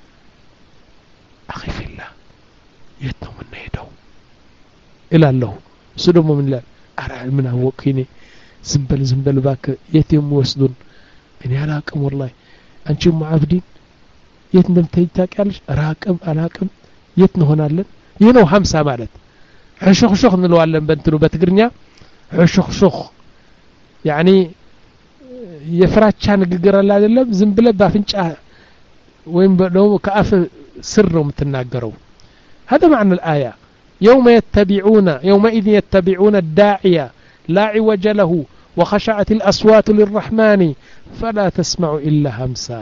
اخي في الله የት ነው የምንሄደው እላለሁ እሱ ደግሞ ምን ይላል አራ ምን አወቅኝ ዝምበል ዝምበል ባክ የት የሚወስዱን እኔ አላቅም والله አንቺ ሙዓብዲን የት እንደምትሄጂ ታውቂያለሽ ራቅም አላቅም የት እንሆናለን ይሄ ነው ሀምሳ ማለት ሕሹኽሹኽ እንለዋለን በእንትኑ በትግርኛ ሕሹኽሹኽ يعني የፍራቻ ንግግር አለ አይደለም ዝም ብለህ ባፍንጫ ወይም ደግሞ ከአፍ ስር ነው የምትናገረው هذا معنى الآية يوم يتبعون يومئذ يتبعون الداعية لا عوج له وخشعت الأصوات للرحمن فلا تسمع إلا همسا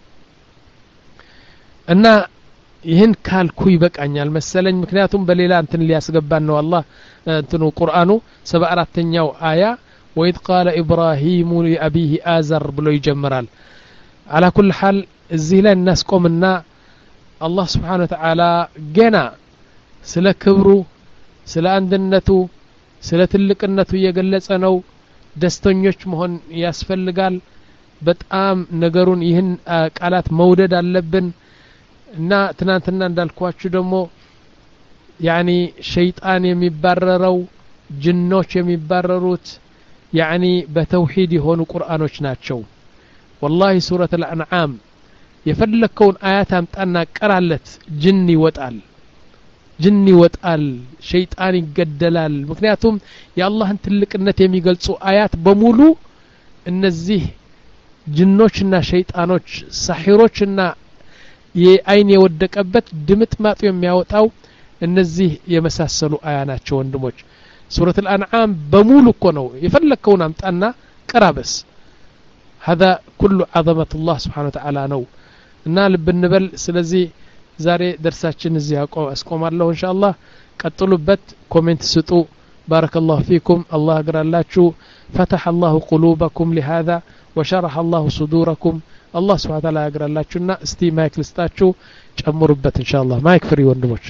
أن ይህን ካልኩ ይበቃኛል መሰለኝ ምክንያቱም በሌላ እንትን ሊያስገባን ነው አላህ እንትኑ ቁርአኑ ሰባ አራተኛው አያ وإذ قال إبراهيم لأبيه آزر ብሎ ይጀምራል على كل حال እዚህ ላይ እናስቆምና አላህ Subhanahu Wa Ta'ala ገና ስለ ክብሩ ስለ አንድነቱ ስለ ትልቅነቱ እየገለጸ ነው ደስተኞች መሆን ያስፈልጋል በጣም ነገሩን ይህን ቃላት መውደድ አለብን እና ትናንትና እንዳልኳችሁ ደግሞ ያኒ ሸይጣን የሚባረረው ጅኖች የሚባረሩት ያኒ በተውሂድ የሆኑ ቁርአኖች ናቸው والله سورة الأنعام የፈለከውን አያት አምጣና ቀራለት ጅን ይወጣል ጅን ይወጣል ሸይጣን ይገደላል ምክንያቱም የአላህን ትልቅነት የሚገልጹ አያት በሙሉ እነዚህ ጅኖችና ሸይጣኖች ሳሂሮችና የአይን የወደቀበት ድምጥ ማጡ የሚያወጣው እነዚህ የመሳሰሉ አያ ናቸው ወንድሞች ሱረቱ الانعام በሙሉ እኮ ነው የፈለከውን አምጣና ቀራበስ هذا كل عظمه الله سبحانه وتعالى ነው እና ልብ እንበል ስለዚህ ዛሬ ደርሳችን እዚህ አስቆማለሁ ኢንሻአላህ ቀጥሉበት ኮሜንት ስጡ بارك الله فيكم الله اغفرላችሁ فتح الله قلوبكم لهذا وشرح الله صدوركم الله سبحانه وتعالى اغفرላችሁና እስቲ ማይክ ልስጣችሁ ጨምሩበት ኢንሻአላህ ማይክ ፍሪ ወንድሞች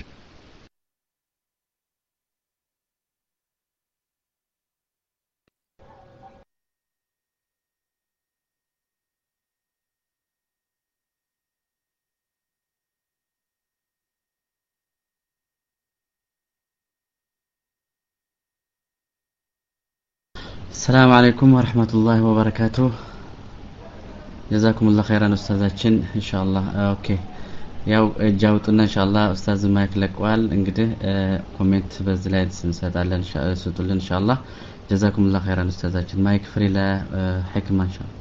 السلام عليكم ورحمة الله وبركاته ጀዛኩሙላህ ኸይራን ኡስታዛችን ኢንሻአላህ ኦኬ ያው ጃውጥና ኢንሻአላህ ኡስታዝ ማይክ ለቀዋል እንግዲህ ኮሜንት በዚህ ላይ እንሰጣለን ስጡልን ኢንሻአላህ ጀዛኩሙላህ ኸይራን ኡስታዛችን ማይክ ፍሪ ለህክማ ኢንሻአላህ